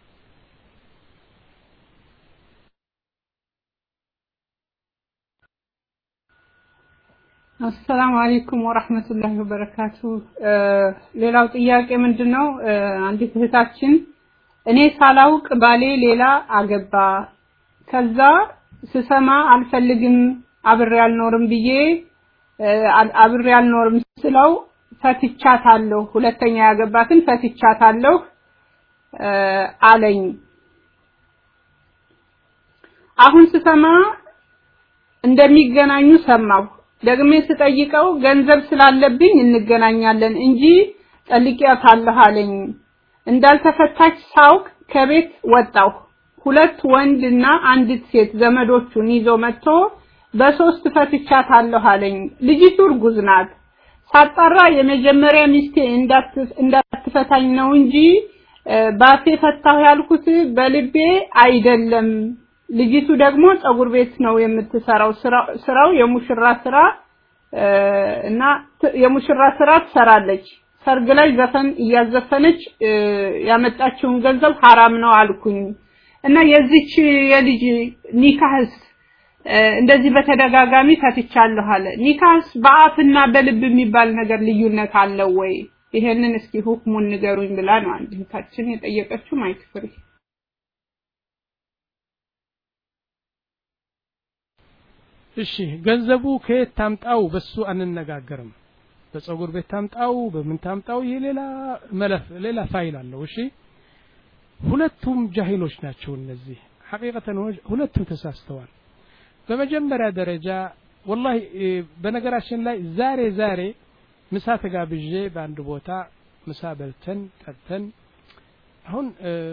السلام عليكم ورحمة الله وبركاته ሌላው ጥያቄ ምንድነው አንዲት እህታችን እኔ ሳላውቅ ባሌ ሌላ አገባ ከዛ ስሰማ አልፈልግም አብሬ አልኖርም ብዬ አብሬ አልኖርም ስለው ፈትቻታለሁ ሁለተኛ ያገባትን ፈትቻታለሁ አለኝ አሁን ስሰማ እንደሚገናኙ ሰማሁ ደግሜ ስጠይቀው ገንዘብ ስላለብኝ እንገናኛለን እንጂ ጠልቂያታለሁ አለኝ እንዳልተፈታች ሳውቅ ከቤት ወጣሁ ሁለት ወንድና አንዲት ሴት ዘመዶቹን ይዞ መጥቶ በሶስት ፈትቻታለሁ አለኝ ልጅቱ እርጉዝ ናት ሳጣራ የመጀመሪያ ሚስቴ እንዳትፈታኝ ነው እንጂ ባፌ ፈታሁ ያልኩት በልቤ አይደለም ልጅቱ ደግሞ ጸጉር ቤት ነው የምትሰራው ስራው የሙሽራ ስራ እና የሙሽራ ስራ ትሰራለች ሰርግ ላይ ዘፈን እያዘፈነች ያመጣችውን ገንዘብ حرام ነው አልኩኝ እና የዚች የልጅ ኒካህስ እንደዚህ በተደጋጋሚ ፈትቻለሁ አለ ኒካህስ በአፍና በልብ የሚባል ነገር ልዩነት አለው ወይ ይሄንን እስኪ ሁክሙን ንገሩኝ ብላ ነው አንዲታችን የጠየቀችው ማይክፍሪ እሺ ገንዘቡ ከየት ታምጣው በሱ አንነጋገርም በጸጉር ቤት ታምጣው በምን ታምጣው ይሄ ሌላ መለፍ ሌላ ፋይል አለው እሺ ሁለቱም ጃሂሎች ናቸው እነዚህ ሐቂቀተን ሁለቱም ተሳስተዋል በመጀመሪያ ደረጃ والله በነገራችን ላይ ዛሬ ዛሬ ምሳ ተጋብዤ በአንድ ቦታ ምሳ በልተን ጠጥተን አሁን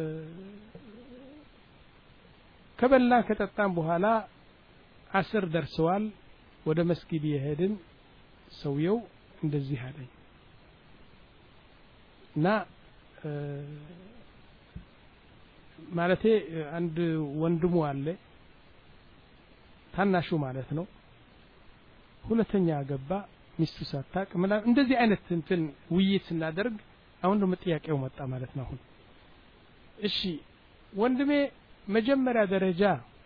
ከበላ ከጠጣን በኋላ አስር ደርሰዋል ወደ መስጊድ ይሄድን ሰውየው እንደዚህ አለኝ እና ማለቴ አንድ ወንድሙ አለ ታናሹ ማለት ነው ሁለተኛ ገባ ሚስቱ ሳታቅ ማለት እንደዚህ አይነት እንትን ውይይት እናደርግ አሁን ደግሞ ጥያቄው መጣ ማለት ነው አሁን እሺ ወንድሜ መጀመሪያ ደረጃ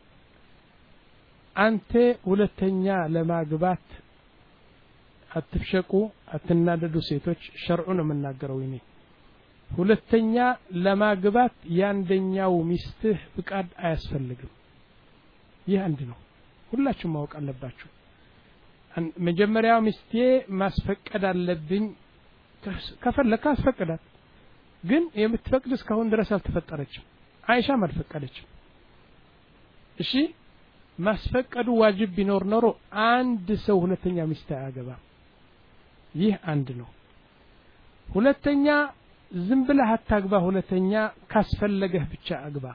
አንተ ሁለተኛ ለማግባት አትፍሸቁ አትናደዱ ሴቶች ሸርዑን መናገረው ይኔ ሁለተኛ ለማግባት ያንደኛው ሚስትህ ፍቃድ አያስፈልግም ይህ አንድ ነው ሁላችሁም ማወቅ አለባችሁ መጀመሪያው ሚስቴ ማስፈቀድ አለብኝ ከፈለካ አስፈቅዳት ግን የምትፈቅድ እስካሁን ድረስ አልተፈጠረችም አይሻም አልፈቀደችም እሺ ማስፈቀዱ ዋጅብ ቢኖር ኖሮ አንድ ሰው ሁለተኛ ሚስት አያገባ ይህ አንድ ነው ሁለተኛ ዝም ብለህ አታግባ ሁለተኛ ካስፈለገህ ብቻ አግባ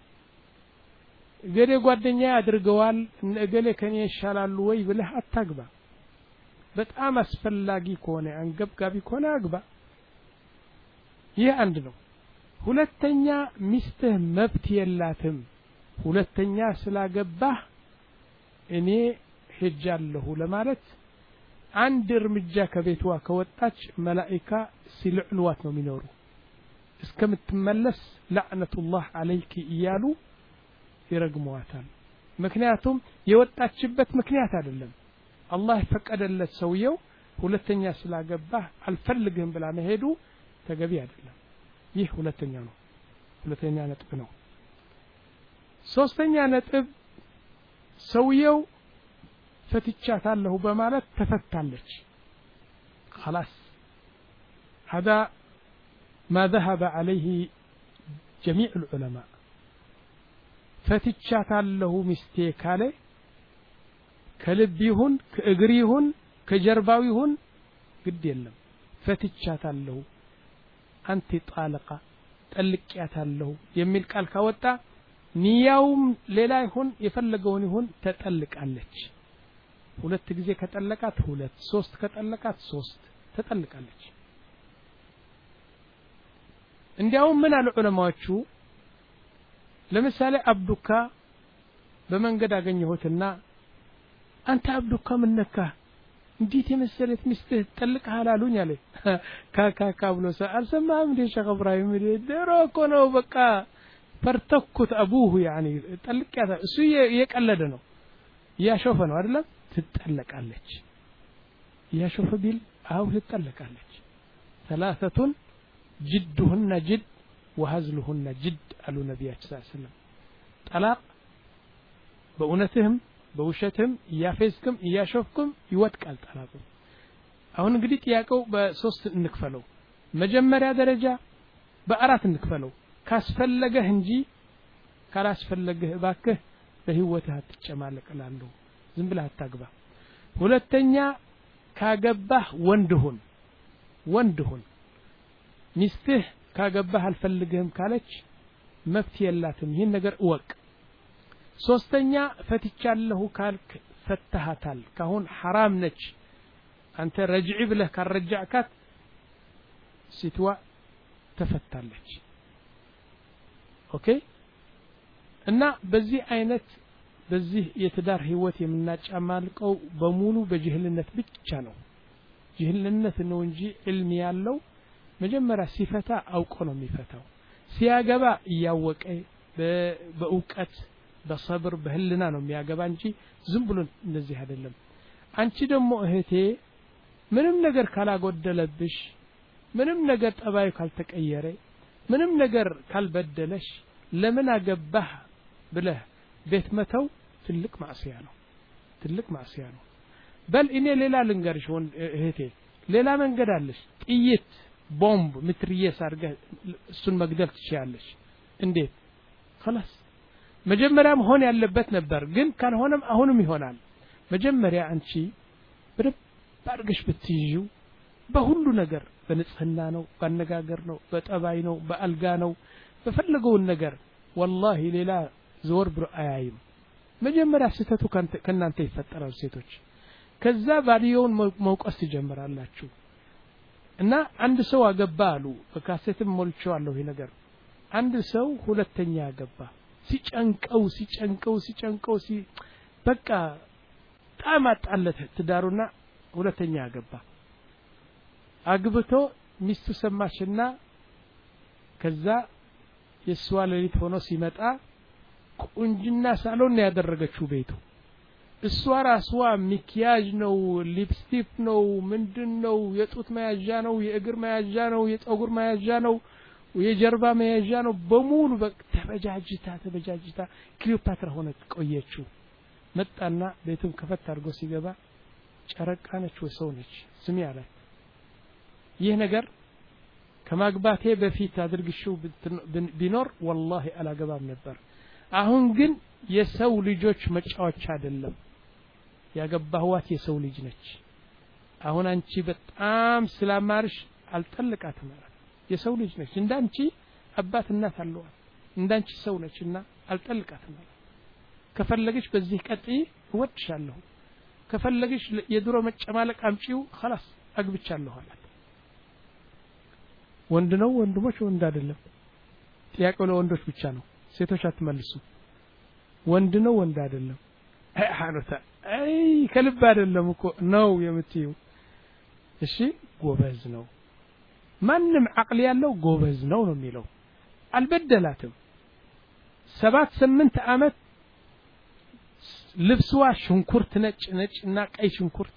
ገሌ ጓደኛ ያድርገዋል ነገሌ ከኔ ይሻላል ወይ ብለህ አታግባ በጣም አስፈላጊ ከሆነ አንገብጋቢ ከሆነ አግባ ይህ አንድ ነው ሁለተኛ ሚስትህ መብት የላትም ሁለተኛ ስላገባህ እኔ ሄጃለሁ ለማለት አንድ እርምጃ ከቤቷ ከወጣች መላእክታ ሲልዕልዋት ነው የሚኖሩ እስከምትመለስ ለዕነቱላህ አለይኪ እያሉ ይረግሟታል ምክንያቱም የወጣችበት ምክንያት አይደለም አላህ ፈቀደለት ሰውየው ሁለተኛ ስላገባህ አልፈልግም ብላ መሄዱ ተገቢ አይደለም ይህ ሁለተኛ ነው ሁለተኛ ነጥብ ነው ሶስተኛ ነጥብ ሰውየው ፈትቻታለሁ በማለት ተፈታለች خلاص هذا ما ذهب عليه جميع العلماء ፈትቻታለሁ ሚስቴ ካለ ከልብ ይሁን ከእግር ይሁን ከጀርባው ይሁን ግድ የለም ፈትቻታለሁ አንተ ጣልቃ ጠልቂያታለሁ የሚል ቃል ካወጣ ንያውም ሌላ ይሁን የፈለገውን ይሁን ተጠልቃለች ሁለት ጊዜ ከጠለቃት ሁለት ሶስት ከጠለቃት ሶስት ተጠልቃለች እንዲያው ምን አሉ ዑለማዎቹ ለምሳሌ አብዱካ በመንገድ አገኘሁትና አንተ አብዱካ ምን ነካ እንዴት የመሰለት ሚስትህ ጠልቀሃል አሉኝ አለ ካካካ ብሎ አልሰማህም እንዴ ሸኽ ኢብራሂም ደሮ እኮ ነው በቃ ፈርተኩት አቡሁ يعني ጠልቂያታ እሱ የቀለደ ነው ያሾፈ ነው አይደለም ትጠለቃለች ያሾፈ ቢል አው ትጠለቃለች ثلاثه جدهن جد وهزلهن جد አሉ ነብያችን ሰለላሁ ዐለይሂ ወሰለም ጠላቅ በእውነትህም በውሸትም ያፌዝክም ያሾፍክም ይወድቃል ጠላቁ አሁን እንግዲህ ጥያቄው በሶስት እንክፈለው መጀመሪያ ደረጃ በአራት እንክፈለው ካስፈለገህ እንጂ ካላስፈለገህ ባክህ በህይወትህ አትጨማለቅላለሁ ዝም ብለህ አታግባ ሁለተኛ ካገባህ ወንድሁን ወንድሁን ሚስትህ ካገባህ አልፈልግህም ካለች መብት የላትም ይሄን ነገር እወቅ ሶስተኛ ፈትቻለሁ ካልክ ፈተሃታል ካሁን حرام ነች አንተ ረጅዒ ብለህ ካረጃዕካት ሲትዋ ተፈታለች ኦኬ እና በዚህ አይነት በዚህ የትዳር ህይወት የምናጫማልቀው በሙሉ በጅህልነት ብቻ ነው ጅህልነት ነው እንጂ ዒልም ያለው መጀመሪያ ሲፈታ አውቆ ነው የሚፈታው ሲያገባ እያወቀ በእውቀት በሰብር በህልና ነው የሚያገባ እንጂ ዝም ብሎ እንደዚህ አይደለም አንቺ ደግሞ እህቴ ምንም ነገር ካላጎደለብሽ ምንም ነገር ጠባዩ ካልተቀየረ ምንም ነገር ካልበደለሽ ለምን አገባህ ብለህ ቤት መተው ትልቅ ማዕሲያ ነው ትልቅ ማዕሲያ ነው በል እኔ ሌላ ልንገርሽ እህቴ ሌላ መንገድ አለሽ ጥይት ቦምብ ምትርየስ አድርገህ እሱን መግደል ትችያለሽ እንዴት خلاص መጀመሪያም ሆነ ያለበት ነበር ግን ካልሆነም አሁንም ይሆናል መጀመሪያ አንቺ በደብ ባርገሽ ብትይዩ በሁሉ ነገር በንጽህና ነው ባነጋገር ነው በጠባይ ነው በአልጋ ነው በፈለገው ነገር والله ሌላ ዞር ብሎ አያይም መጀመሪያ ስተቱ ከናንተ ይፈጠራል ሴቶች ከዛ ባዲዮን መውቀስ ይጀምራላችሁ እና አንድ ሰው አገባ አሉ በካሴትም ሞልቼዋለሁ ይሄ ነገር አንድ ሰው ሁለተኛ አገባ ሲጨንቀው ሲጨንቀው ሲጨንቀው ሲ በቃ ጣማጣለት ትዳሩና ሁለተኛ አገባ አግብቶ ሚስቱ ሰማችና ከዛ የሷለሊት ሆኖ ሲመጣ ቁንጅና ሳሎን ያደረገችው ቤቱ እሷ ራሷ ሚኪያጅ ነው ሊፕስቲክ ነው ምንድነው የጡት መያዣ ነው የእግር መያዣ ነው የፀጉር መያዣ ነው የጀርባ መያዣ ነው በሙሉ በተበጃጅታ ተበጃጅታ ክሊዮፓትራ ሆነች ቆየችው መጣና ቤቱን ከፈት አድርጎ ሲገባ ጨረቃ ነች ወይ ሰው ነች ስሚ አላት ይህ ነገር ከማግባቴ በፊት አድርግሽው ቢኖር والله አላገባም ነበር አሁን ግን የሰው ልጆች መጫወቻ አይደለም ያገባህዋት የሰው ልጅ ነች አሁን አንቺ በጣም ስላማርሽ አልጠልቃትም ማለት የሰው ልጅ ነች እንዳንቺ አባት እናት አለው እንዳንቺ ሰው ነችና አልጠልቃትም ማለት ከፈለግሽ በዚህ ቀጥይ ወጥሻለሁ ከፈለግሽ የድሮ መጨማለቅ አምጪው خلاص አግብቻለሁ አላት ወንድ ነው ወንድሞች ወንድ አይደለም ጥያቄው ለወንዶች ብቻ ነው ሴቶች አትመልሱ ወንድ ነው ወንድ አይደለም አይ ሐኑታ አይ ከልብ አይደለም እኮ ነው የምትዩ እሺ ጎበዝ ነው ማንም አቅል ያለው ጎበዝ ነው ነው የሚለው አልበደላትም ሰባት ስምንት አመት ልብስዋ ሽንኩርት ነጭ ነጭ እና ቀይ ሽንኩርት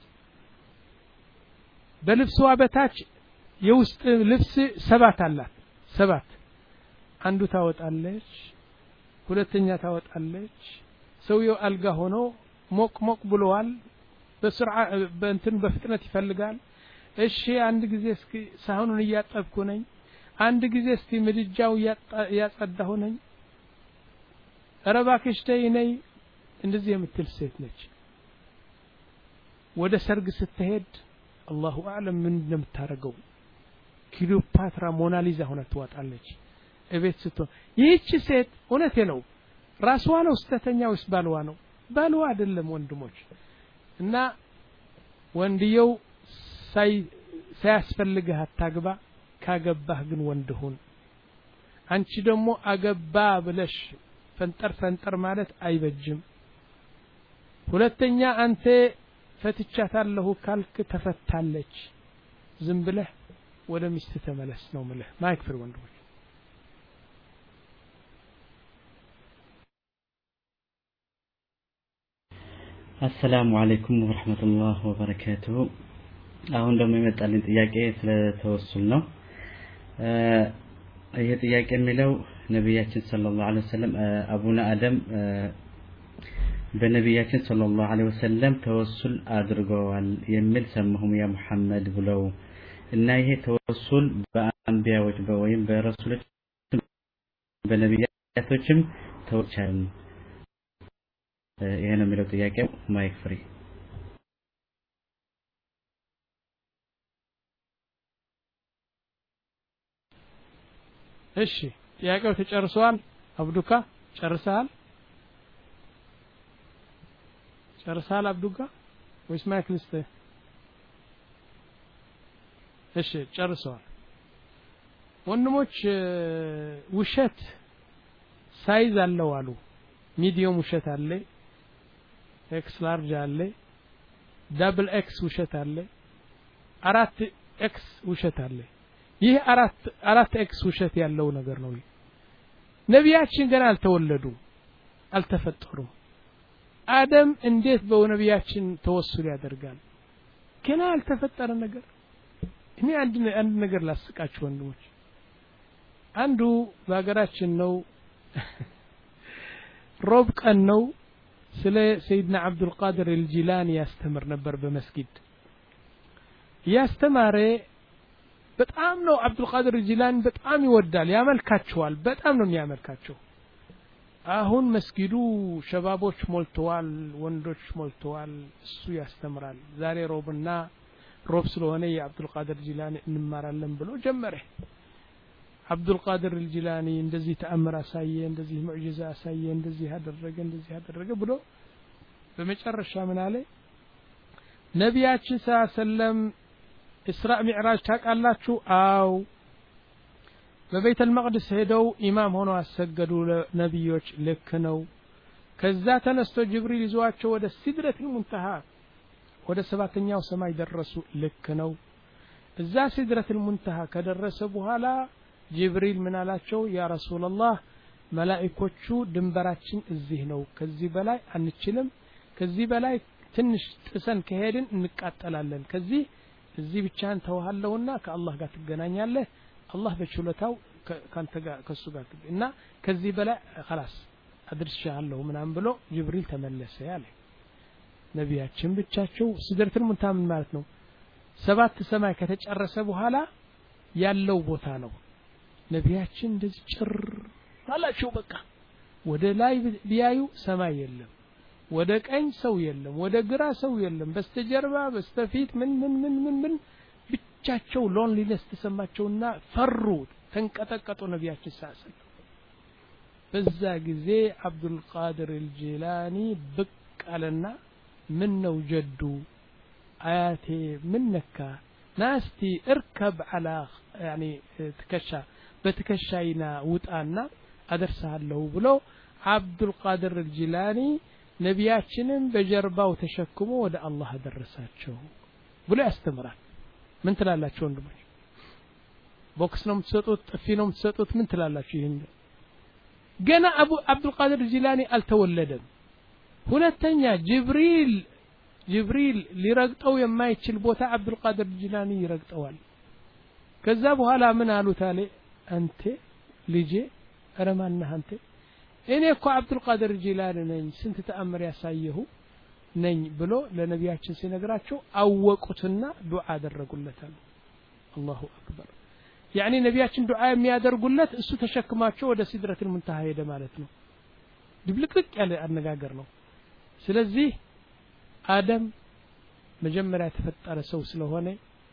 በልብስዋ በታች የውስጥ ልብስ ሰባት አላት ሰባት አንዱ ታወጣለች ሁለተኛ ታወጣለች ሰውየው አልጋ ሆኖ ሞቅ ሞቅ ብሎዋል በስርዓ በእንትን በፍጥነት ይፈልጋል እሺ አንድ ጊዜ እስኪ ሳህኑን እያጠብኩ ነኝ አንድ ጊዜ እስቲ ምድጃው ያጸዳሁ ነኝ ረባክሽ ተይ ነይ እንደዚህ የምትል ሴት ነች ወደ ሰርግ ስትሄድ አላሁ አዕለም ምን እንደምታረገው ክሊዮፓትራ ሞናሊዛ ሆነ ትወጣለች እቤት ስትሆን ይህች ሴት እውነቴ ነው ራስዋ ነው ስተተኛ ወይስ ባልዋ ነው ባልዋ አይደለም ወንድሞች እና ወንድየው ሳይ ሳያስፈልግህ አታግባ ካገባህ ግን ወንድ ሁን አንቺ ደግሞ አገባ ብለሽ ፈንጠር ፈንጠር ማለት አይበጅም ሁለተኛ አንተ ፈትቻታለሁ ካልክ ተፈታለች ዝም ብለህ ወደ ሚስት ተመለስ ነው ማለት ማይክፍር ወንድሞች السلام عليكم ورحمة الله وبركاته አሁን ደግሞ የመጣልኝ ጥያቄ ስለ ተወሱል ነው ይሄ ጥያቄ የሚለው ነብያችን ሰለላሁ ዐለይሂ ወሰለም አቡነ አደም በነብያችን ሰለላሁ ዐለይሂ ወሰለም ተወሱል አድርገዋል የሚል ሰማሁም ያ መሐመድ ብለው እና ይሄ ተወሱል በአንቢያዎች ወይም በረሱሎች በነብያቶችም ተወቻል ይሄ ነው የሚለው ጥያቄው ማይክ ፍሪ እሺ ጥያቄው ተጨርሷል አብዱካ ጨርሰሃል ጨርሰሃል አብዱካ ወይስ ማይክ ልስተ እሺ ጨርሷል ወንድሞች ውሸት ሳይዝ አለው አሉ ሚዲየም ውሸት አለ ኤክስ ላርጅ አለ ዳብል ኤክስ ውሸት አለ አራት ኤክስ ውሸት አለ ይህ አራት አራት ኤክስ ውሸት ያለው ነገር ነው ነቢያችን ገና አልተወለዱ አልተፈጠሩ አደም እንዴት በነቢያችን ተወሱል ያደርጋል ገና አልተፈጠረ ነገር እኔ አንድ አንድ ነገር ላስቃችሁ ወንድሞች አንዱ በአገራችን ነው ሮብ ቀን ነው ስለ ሰይድና አብዱል ቃድር አልጂላኒ ያስተምር ነበር በመስጊድ ያስተማረ በጣም ነው አብዱል ቃድር አልጂላኒ በጣም ይወዳል ያመልካቸዋል በጣም ነው የሚያመልካቸው አሁን መስጊዱ ሸባቦች ሞልተዋል ወንዶች ሞልተዋል እሱ ያስተምራል ዛሬ ሮብና ሮብ ስለሆነ የአብዱል ቃድር አልጂላኒ እንማራለን ብሎ ጀመረ አብዱል ቃድር አልጂላኒ እንደዚህ ተአምር አሳየ እንደዚህ ሙዕጂዛ አሳየ እንደዚህ አደረገ እንደዚህ አደረገ ብሎ በመጨረሻ ምን አለ ነቢያችን ሰለላሁ ዐለይሂ ወሰለም እስራእ ሚዕራጅ ታቃላችሁ አው በቤተ المقدس ሄደው ኢማም ሆነው አሰገዱ ለነብዮች ልክ ነው ከዛ ተነስቶ ጅብሪል ይዟቸው ወደ ሲድረት ሙንተሃ ወደ ሰባተኛው ሰማይ ደረሱ ልክ ነው እዛ ሲድረት ሙንተሃ ከደረሰ በኋላ ጅብሪል ምን አላቸው ያ ረሱላህ መላእክቶቹ ድንበራችን እዚህ ነው ከዚህ በላይ አንችልም ከዚህ በላይ ትንሽ ጥሰን ከሄድን እንቃጠላለን ከዚህ እዚህ ብቻን ተዋሃለውና ከአላህ ጋር ትገናኛለህ አላህ በችሎታው ካንተ ጋር ከሱ ጋር እና ከዚህ በላይ خلاص አድርሻለሁ ምናም ብሎ ጅብሪል ተመለሰ ያለ ነቢያችን ብቻቸው ሲድረቱል ሙንተሃ ማለት ነው ሰባት ሰማይ ከተጨረሰ በኋላ ያለው ቦታ ነው ነቢያችን እንደዚህ ጭር አላቸው በቃ ወደ ላይ ቢያዩ ሰማይ የለም ወደ ቀኝ ሰው የለም ወደ ግራ ሰው የለም በስተጀርባ በስተፊት ምን ምን ምን ምን ምን ብቻቸው ሎንሊነስ ተሰማቸውና ፈሩ ተንቀጠቀጡ ነቢያችን ሳሰል በዛ ጊዜ አብዱል ቃድር አልጂላኒ በቃለና ምን ነው ጀዱ አያቴ ምን ነካ ናስቲ እርከብ على يعني ትከሻ በትከሻይና ውጣና አደርሳለሁ ብሎ አብዱል ቃድር አልጂላኒ ነቢያችንን በጀርባው ተሸክሞ ወደ አላህ አደረሳቸው ብሎ ያስተምራል ምን ትላላችሁ ወንድሞች ቦክስ ነው የምትሰጡት ጥፊ ነው የምትሰጡት ምን ትላላችሁ ይሄን ገና አቡ አብዱል ቃድር አልጂላኒ አልተወለደም ሁለተኛ ጅብሪል ጅብሪል ሊረግጠው የማይችል ቦታ አብዱል ቃድር አልጂላኒ ይረግጠዋል ከዛ በኋላ ምን አሉት አለ አንተ ልጄ ረማና አንተ እኔ እኮ አብዱል ቃድር አልጂላኒ ነኝ ስንት ተአምር ያሳየሁ ነኝ ብሎ ለነቢያችን ሲነግራቸው አወቁትና ዱዓ አደረጉለታል አላሁ አክበር ያኒ ነቢያችን ዱዓ የሚያደርጉለት እሱ ተሸክማቸው ወደ ሲድረቱል ሙንተሃ ሄደ ማለት ነው ድብልቅልቅ ያለ አነጋገር ነው ስለዚህ አደም መጀመሪያ ተፈጠረ ሰው ስለሆነ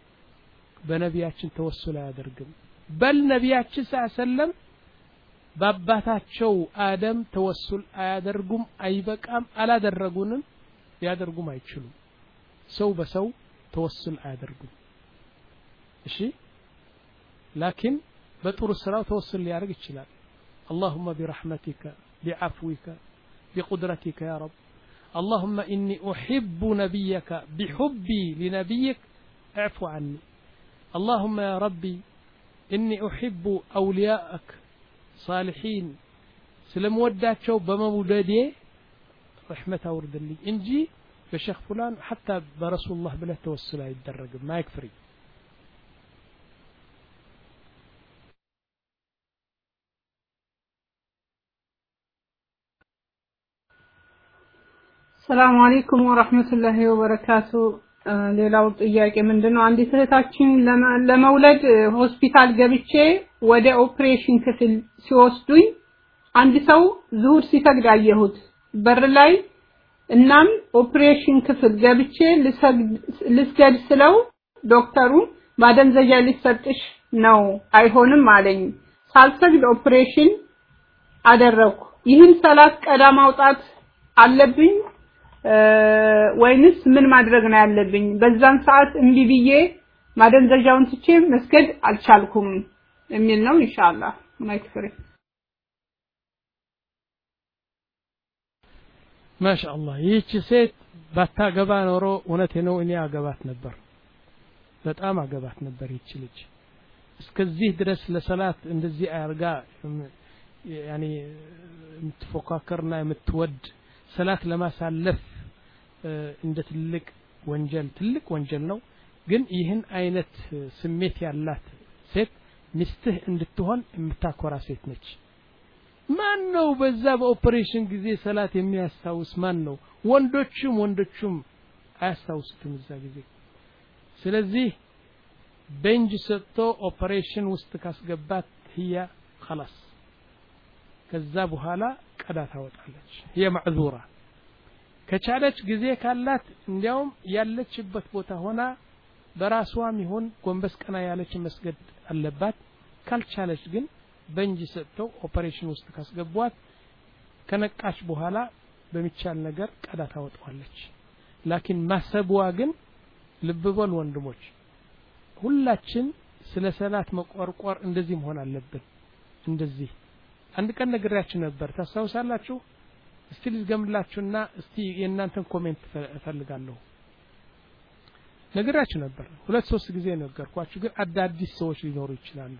በነቢያችን ተወሱል አያደርግም በል ነቢያችን ሰለም በአባታቸው አደም ተወሱል አያደርጉም አይበቃም አላደረጉንም ያደርጉም አይችሉም ሰው በሰው ተወሱል አያደርጉም እሺ لكن በጥሩ ስራው ተወሱል ሊያደርግ ይችላል اللهم برحمتك بعفوك بقدرتك يا رب اللهم إني أحب نبيك بحبي لنبيك اعفو عني اللهم يا ربي إني أحب أولياءك صالحين سلم وداتشو بمولدي رحمة أورد لي إنجي بشيخ فلان حتى برسول الله بله توسل يتدرج ما يكفري السلام عليكم ورحمة الله وبركاته ሌላው ጥያቄ ምንድነው አንዲት እህታችን ለመውለድ ሆስፒታል ገብቼ ወደ ኦፕሬሽን ክፍል ሲወስዱኝ አንድ ሰው ዙሁር ሲሰግድ አየሁት በር ላይ እናም ኦፕሬሽን ክፍል ገብቼ ልስገድ ስለው ዶክተሩ ማደንዘዣ ሊሰጥሽ ነው አይሆንም አለኝ ሳልሰግድ ኦፕሬሽን አደረኩ ይህን ሰላት ቀዳ ማውጣት አለብኝ ወይንስ ምን ማድረግ ነው ያለብኝ በዛን ሰዓት እንቢ ብዬ ማደንዘዣውን ትቼ መስገድ አልቻልኩም የሚል ነው ኢንሻአላህ ማይክፍሪ ማሻአላህ ይህች ሴት ባታገባ ኖሮ እውነቴ ነው እኔ አገባት ነበር በጣም አገባት ነበር ይህች ልጅ እስከዚህ ድረስ ለሰላት እንደዚህ አርጋ ያኒ የምትፎካከርና የምትወድ ሰላት ለማሳለፍ እንደ ትልቅ ወንጀል ትልቅ ወንጀል ነው ግን ይህን አይነት ስሜት ያላት ሴት ሚስትህ እንድትሆን የምታኮራ ሴት ነች ማን ነው በዛ በኦፕሬሽን ጊዜ ሰላት የሚያስታውስ ማን ነው ወንዶችም ወንዶችም አያስታውሱትም እዛ ጊዜ ስለዚህ በእንጅ ሰጥቶ ኦፕሬሽን ውስጥ ካስገባት هي خلاص ከዛ በኋላ ቀዳ ታወጣለች هي معذوره ከቻለች ጊዜ ካላት እንዲያውም ያለችበት ቦታ ሆና በራስዋም ይሁን ጎንበስ ቀና ያለች መስገድ አለባት ካልቻለች ግን በእንጂ ሰጥተው ኦፕሬሽን ውስጥ ካስገቧት ከነቃች በኋላ በሚቻል ነገር ቀዳ ታወጣለች ላኪን ማሰብዋ ግን ልብበል ወንድሞች ሁላችን ስለ ሰላት መቆርቆር እንደዚህ መሆን አለብን እንደዚህ አንድ ቀን ነግራችሁ ነበር ታሳውሳላችሁ እስቲ ልገምላችሁና እስቲ የእናንተን ኮሜንት እፈልጋለሁ ነግራችሁ ነበር ሁለት ሶስት ጊዜ ነገርኳችሁ ግን አዳዲስ ሰዎች ሊኖሩ ይችላሉ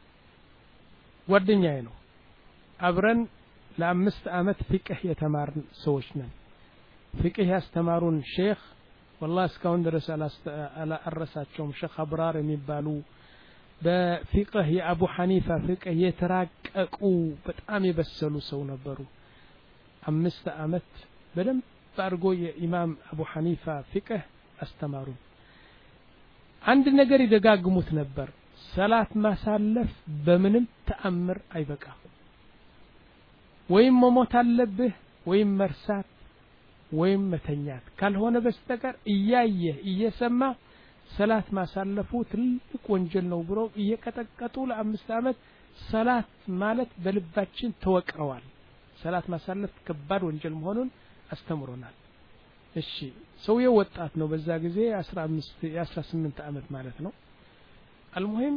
ጓደኛዬ ነው አብረን ለአምስት አመት ፍቅህ የተማርን ሰዎች ነን ፍቅህ ያስተማሩን ሼክ والله እስካሁን ድረስ አላረሳቸውም ሼክ አብራር የሚባሉ በፍቅህ የአቡ ሐኒፋ ፍቅህ የተራቀቁ በጣም የበሰሉ ሰው ነበሩ አምስት አመት በደም ባርጎ የኢማም አቡ ሐኒፋ ፍቅህ አስተማሩ አንድ ነገር ይደጋግሙት ነበር ሰላት ማሳለፍ በምንም ተአምር አይበቃም ወይም መሞት አለብህ ወይም መርሳት ወይም መተኛት ካልሆነ በስተቀር እያየ እየሰማ ሰላት ማሳለፉ ትልቅ ወንጀል ነው ብሎ እየቀጠቀጡ ለአምስት አመት ሰላት ማለት በልባችን ተወቅረዋል ሰላት ማሳለፍ ከባድ ወንጀል መሆኑን አስተምሮናል እሺ ሰውየው ወጣት ነው በዛ ጊዜ አስራ አምስት አስራ ስምንት አመት ማለት ነው አልሙሂም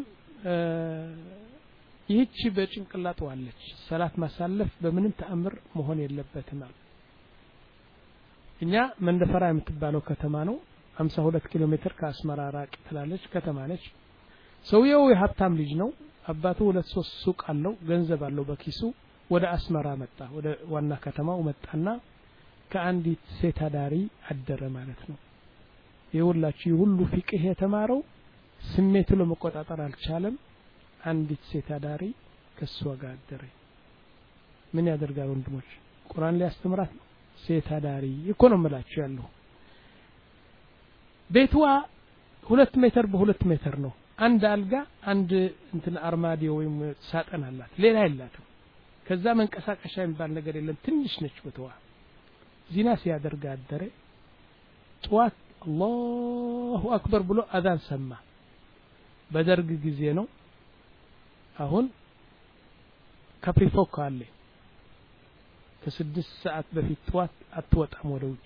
ይህች በጭንቅላቱ አለች ሰላት ማሳለፍ በምንም ተአምር መሆን የለበትም እኛ መንደፈራ የምትባለው ከተማ ነው ሃምሳ ሁለት ኪሎ ሜትር ከአስመራ ራቅ ትላለች ከተማ ነች ሰውየው የሀብታም ልጅ ነው አባቱ ሁለት ሶስት ሱቅ አለው ገንዘብ አለው በኪሱ ወደ አስመራ መጣ ወደ ዋና ከተማው መጣና ከአንዲት ሴት አዳሪ አደረ ማለት ነው የሁላችሁ ሁሉ ፍቅህ የተማረው ስሜቱ ለመቆጣጠር አልቻለም አንዲት ሴት አዳሪ ከሷ ጋር አደረ ምን ያደርጋል ወንድሞች ቁርአን ላይ አስተምራት ሴት አዳሪ እኮ ነው የምላችሁ ያለው ቤቷ ሁለት ሜትር በሁለት ሜትር ነው አንድ አልጋ አንድ እንትን አርማዲዮ ወይም ሳጥን አላት ሌላ የላትም ከዛ መንቀሳቀሻ የሚባል ነገር የለም ትንሽ ነች ቦታዋ ዚና ሲያደርግ አደረ ጧት አላሁ አክበር ብሎ አዛን ሰማ በደርግ ጊዜ ነው አሁን ካፕሪፎክ አለ ከስድስት ሰዓት በፊት ጧት አትወጣም ወደ ውጭ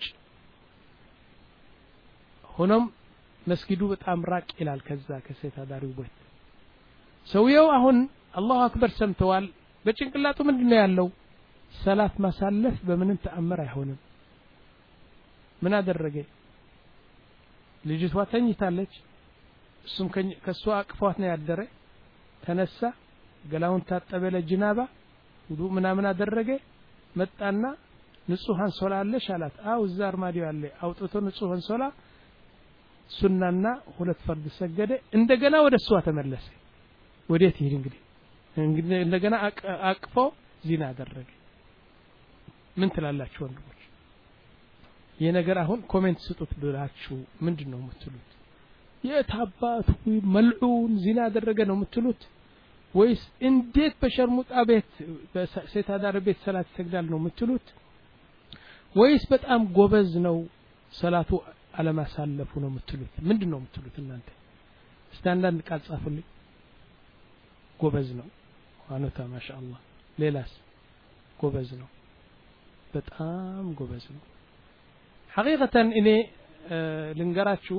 ሆኖም መስጊዱ በጣም ራቅ ይላል ከዛ ከሴት አዳሪው ቤት ሰውየው አሁን አላሁ አክበር ሰምተዋል በጭንቅላቱ ምንድነው ያለው ሰላት ማሳለፍ በምንም ተአምር አይሆንም ምን አደረገ ልጅቷ ተኝታለች እሱም ከሷ አቅፏት ነው ያደረ ተነሳ ገላውን ታጠበ ለጅናባ ውዱ ምናምን አደረገ መጣና ንጹህ አንሶላ አለሽ አላት አው እዛ አርማዲዮ አለ አውጥቶ ንጹህ አንሶላ ሱናና ሁለት ፈርድ ሰገደ እንደገና ወደ እሷ ተመለሰ ወዴት ይሄድ እንግዲህ እንግዲህ እንደገና አቅፎ ዚና አደረገ ምን ትላላችሁ ወንድሞች ይሄ ነገር አሁን ኮሜንት ስጡት ብላችሁ ምንድነው የምትሉት የታባቱ መልዑን ዚና አደረገ ነው የምትሉት ወይስ እንዴት በሸርሙጣ ቤት በሴት አዳር ቤት ሰላት ይሰግዳል ነው የምትሉት ወይስ በጣም ጎበዝ ነው ሰላቱ አለማሳለፉ ነው የምትሉት ምንድነው የምትሉት እናንተ ስታንዳርድ ቃል ጻፉልኝ ጎበዝ ነው ዋነታ ማሻአላህ ሌላስ ጎበዝ ነው በጣም ጎበዝ ነው ሐቂቀታን እኔ ልንገራችሁ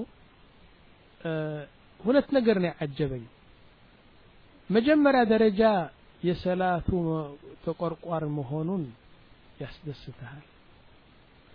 ሁለት ነገር ነው ያጀበኝ መጀመሪያ ደረጃ የሰላቱ ተቆርቋር መሆኑን ያስደስታል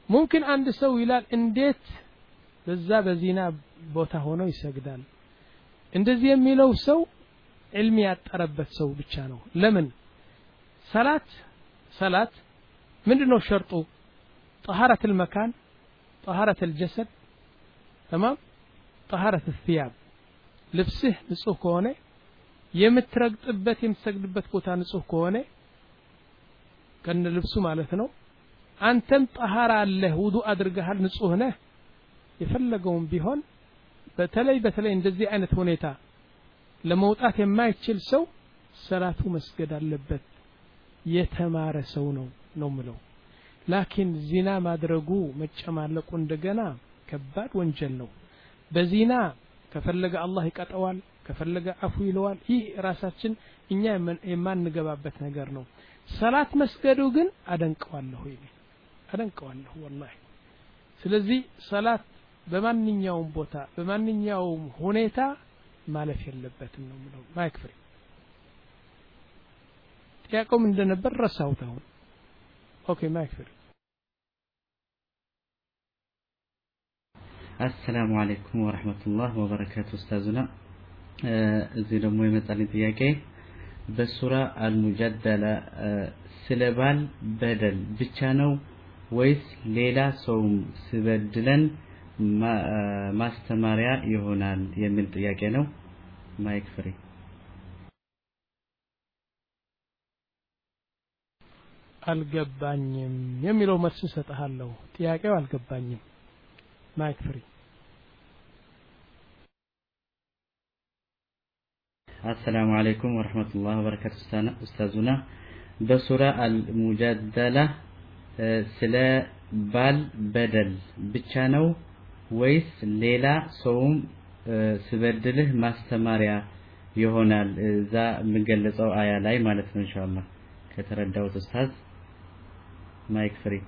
ممكن عند ሰው ይላል እንዴት በዛ በዚና ቦታ ሆኖ ይሰግዳል እንደዚህ የሚለው ሰው علم ያጠረበት ሰው ብቻ ነው ለምን ሰላት ሰላት ምንድነው ሸርጡ طهارة المكان طهارة الجسد تمام طهارة الثياب ልብስህ ንጹህ ከሆነ የምትረግጥበት የምትሰግድበት ቦታ ንጹህ ከሆነ ከነ ልብሱ ማለት ነው አንተም طهارة አለህ ውዱእ አድርገሃል ንጹህ ነህ የፈለገውም ቢሆን በተለይ በተለይ እንደዚህ አይነት ሁኔታ ለመውጣት የማይችል ሰው ሰላቱ መስገድ አለበት የተማረ ሰው ነው ነው ምለው ላኪን ዚና ማድረጉ መጨማለቁ እንደገና ከባድ ወንጀል ነው በዚና ከፈለገ አላህ ይቀጣዋል ከፈለገ አፉ ይለዋል ይህ ራሳችን እኛ የማንገባበት ነገር ነው ሰላት መስገዱ ግን አደንቀዋለሁ ይሄ አደንቀዋለሁ والله ስለዚህ ሰላት በማንኛውም ቦታ በማንኛውም ሁኔታ ማለፍ የለበትም ነው ምለው ማይክፍሪ ጥያቄው እንደነበር ረሳሁት አሁን ኦኬ ማይክፍሪ السلام عليكم ورحمة الله وبركاته أستاذنا እዚህ ደግሞ የመጣልኝ ጥያቄ በሱራ አልሙጀደላ ስለባል በደል ብቻ ነው ወይስ ሌላ ሰውም ሲበድለን ማስተማሪያ ይሆናል የሚል ጥያቄ ነው ማይክ ፍሪ አልገባኝም የሚለው መልስ ሰጣለሁ ጥያቄው አልገባኝም ማይክ ፍሪ السلام عليكم ورحمة الله وبركاته أستاذنا بسورة المجادلة سلا بال بدل بتشانو ويس ليلة صوم سبدله ماستماريا يهونال ذا مجلس أو آية لاي مالتنا إن شاء الله كتردوت أستاذ مايك فري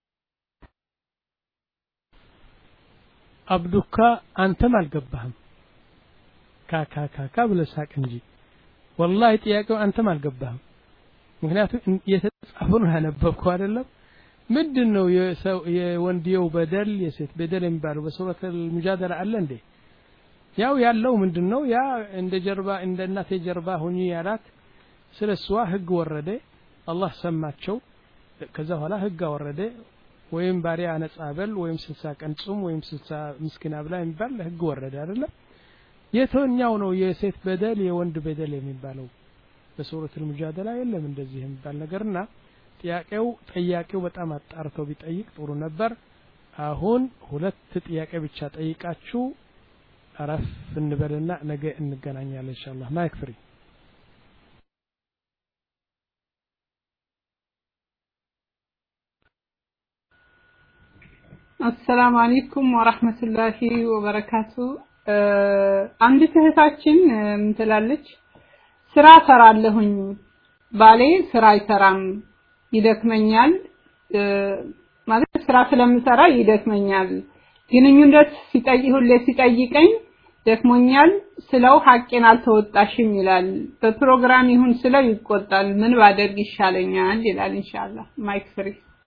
عبدك أنت ما الجبهم كا كا كا ብለሳቅ እንጂ والله ጥያቄው አንተም አልገባህም ምክንያቱም የተጻፈውን አነበብኩ አይደለም ምንድነው የሰው የወንዲው በደል የሴት በደል የሚባለው በሱረቱ አልሙጃደላ አለ እንዴ ያው ያለው ምንድነው ያ እንደ ጀርባ እንደ እናቴ ጀርባ ሆኚ ያላት ስለሷ ህግ ወረደ አላህ ሰማቸው ከዛ በኋላ ህግ ወረደ ወይም ባሪያ አነጻበል ወይም ስልሳ ቀን ጾም ወይም ስልሳ ምስኪና ብላ የሚባል ህግ ወረደ አይደለም የቶኛው ነው የሴት በደል የወንድ በደል የሚባለው በሱረቱ አልሙጃደላ የለም እንደዚህ የሚባል ነገርና ጥያቄው ጥያቄው በጣም አጣርተው ቢጠይቅ ጥሩ ነበር አሁን ሁለት ጥያቄ ብቻ ጠይቃችሁ አረፍ እንበልና ነገ እንገናኛለን ኢንሻአላህ ማይክ ፍሪ السلام عليكم ورحمة الله وبركاته አንድ እህታችን ምትላለች ስራ ሰራለሁኝ ባሌ ስራ አይሰራም ይደክመኛል ማለት ስራ ስለምሰራ ይደክመኛል ግንኙነት ሲጠይቅ ሁሌ ሲጠይቀኝ ደክሞኛል ስለው ሐቄን አልተወጣሽም ይላል በፕሮግራም ይሁን ስለው ይቆጣል ምን ባደርግ ይሻለኛል ይላል ኢንሻአላህ ማይክ ፍሪ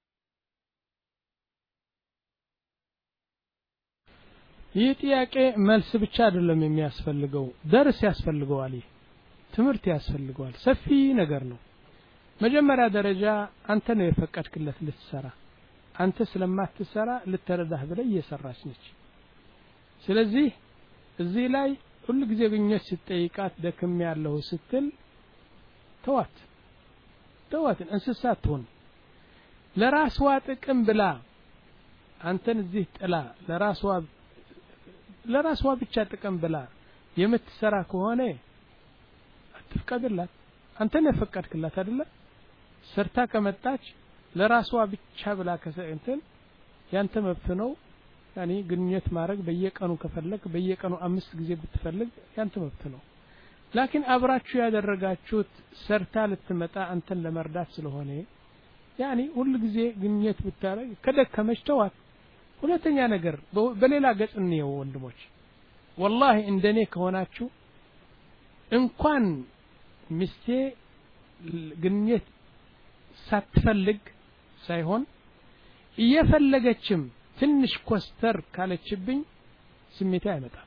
ይህ ጥያቄ መልስ ብቻ አይደለም የሚያስፈልገው ደርስ ያስፈልገዋል ትምህርት ያስፈልገዋል ሰፊ ነገር ነው መጀመሪያ ደረጃ አንተ ነው የፈቀድክለት ልትሰራ አንተ ስለማትሰራ ልትረዳህ ብለህ እየሰራች ነች ስለዚህ እዚህ ላይ ሁሉ ጊዜ ግንኙነት ስትጠይቃት ደክም ያለው ስትል ተዋት ተዋት እንስሳት ሆነ ለራስዋ ጥቅም ብላ አንተን እዚህ ጥላ ለራስዋ ለራስዋ ብቻ ጥቅም ብላ የምትሰራ ከሆነ አትፍቀድላት አንተ ነው የፈቀድክላት አይደለ ሰርታ ከመጣች ለራስዋ ብቻ ብላ ከሰንተን ያንተ መብት ነው ያኒ ግንኙነት ማድረግ በየቀኑ ከፈለክ በየቀኑ አምስት ጊዜ ብትፈልግ ያንተ መብት ነው ላኪን አብራችሁ ያደረጋችሁት ሰርታ ልትመጣ አንተን ለመርዳት ስለሆነ ያኒ ሁሉ ጊዜ ግንኙነት ብታረግ ከደከመች ተዋት ሁለተኛ ነገር በሌላ ገጽ ነው ወንድሞች والله እንደኔ ከሆናችሁ እንኳን ሚስቴ ግንኙነት ሳትፈልግ ሳይሆን እየፈለገችም ትንሽ ኮስተር ካለችብኝ ስሜቴ አይመጣም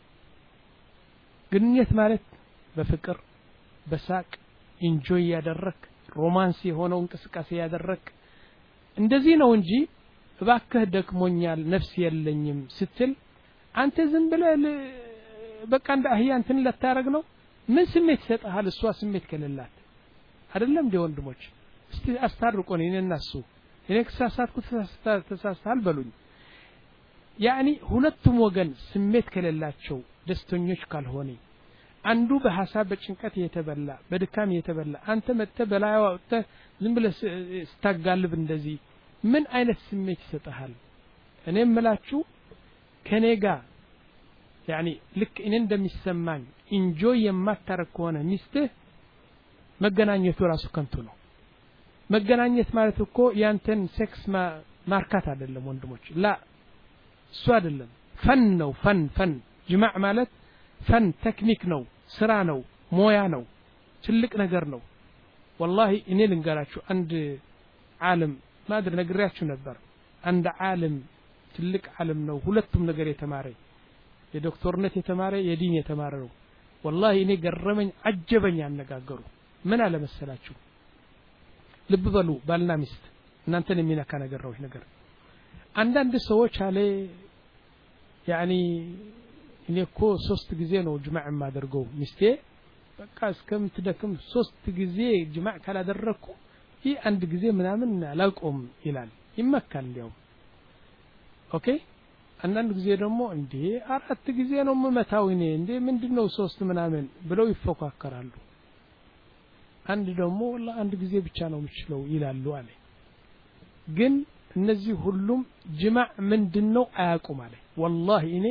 ግንኙነት ማለት በፍቅር በሳቅ ኢንጆይ ያደረክ ሮማንስ የሆነው እንቅስቃሴ ያደረክ እንደዚህ ነው እንጂ እባክህ ደክሞኛል ነፍስ የለኝም ስትል አንተ ዝም ብለህ በቃ እንደ አህያ እንትን ለታረግ ነው ምን ስሜት ይሰጣል እሷ ስሜት ከሌላት አይደለም እንደ ወንድሞች እስቲ አስታርቁን እኔና እሱ እኔ ከሳሳትኩ ተሳሳታል በሉኝ ያኒ ሁለቱም ወገን ስሜት ከሌላቸው ደስተኞች ካልሆነ አንዱ በሐሳብ በጭንቀት የተበላ በድካም የተበላ አንተ መጥተ በላይዋ ወጥተ ዝም ብለህ ስታጋልብ እንደዚህ ምን አይነት ስሜት ይሰጣል እኔ እምላችሁ ከኔ ጋር ያኒ ልክ እኔ እንደሚሰማኝ ኢንጆይ የማታረክ ሆነ ሚስትህ መገናኘቱ ራሱ ከንቱ ነው መገናኘት ማለት እኮ ያንተን ሴክስ ማርካት አይደለም ወንድሞች ላ እሱ አይደለም ፈን ነው ፈን ፈን ጅማዕ ማለት ፈን ቴክኒክ ነው ስራ ነው ሞያ ነው ትልቅ ነገር ነው والله እኔ ልንገራችሁ አንድ ዓለም ማድር ነግሬያችሁ ነበር አንድ ዓለም ትልቅ ዓለም ነው ሁለቱም ነገር የተማረ የዶክተርነት የተማረ የዲን የተማረ ነው والله እኔ ገረመኝ አጀበኝ አነጋገሩ ምን አለ መሰላችሁ ልብ በሉ ባልና ሚስት እናንተን የሚነካ ነገር ነው ይሄ ነገር አንዳንድ ሰዎች አለ ያኒ እኔ እኮ ሶስት ጊዜ ነው ጅማዕ ማደርገው ሚስቴ በቃ እስከምትደክም ሶስት ጊዜ ጅማዕ ካላደረኩ ይህ አንድ ጊዜ ምናምን አላቆም ይላል ይመካል ያው ኦኬ አንዳንድ ጊዜ ደግሞ እንዴ አራት ጊዜ ነው መመታው እኔ እንዴ ምንድነው ሶስት ምናምን ብለው ይፎካከራሉ አንድ ደግሞ والله አንድ ጊዜ ብቻ ነው የምችለው ይላሉ አለ ግን እነዚህ ሁሉም ጅማዕ ምንድነው አያውቁም አለ والله እኔ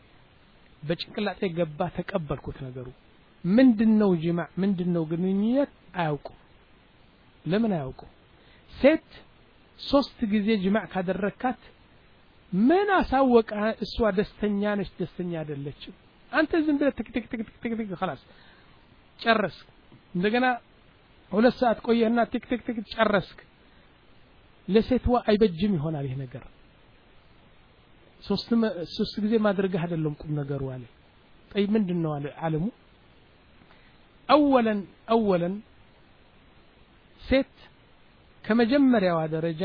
በጭንቅላቴ ገባ ተቀበልኩት ነገሩ ምንድነው ጅማዕ ምንድነው ግንኙነት አያውቁም ለምን አያውቁም ሴት ሶስት ጊዜ ጅማዕ ካደረካት ምን አሳወቀ እሷ ደስተኛ ነች ደስተኛ አይደለችም አንተ ዝም ብለህ ትክ ትክ ትክ ትክ ትክ خلاص ጨረስክ እንደገና ሁለት ሰዓት ቆየህና ትክ ትክ ትክ ጨረስክ ለሴትዋ አይበጅም ይሆናል ይሄ ነገር ሶስት ሶስት ጊዜ ማድረግህ አይደለም ቁም ነገሩ አለ طيب ምንድነው አለ ዓለሙ اولا اولا ሴት ከመጀመሪያው ደረጃ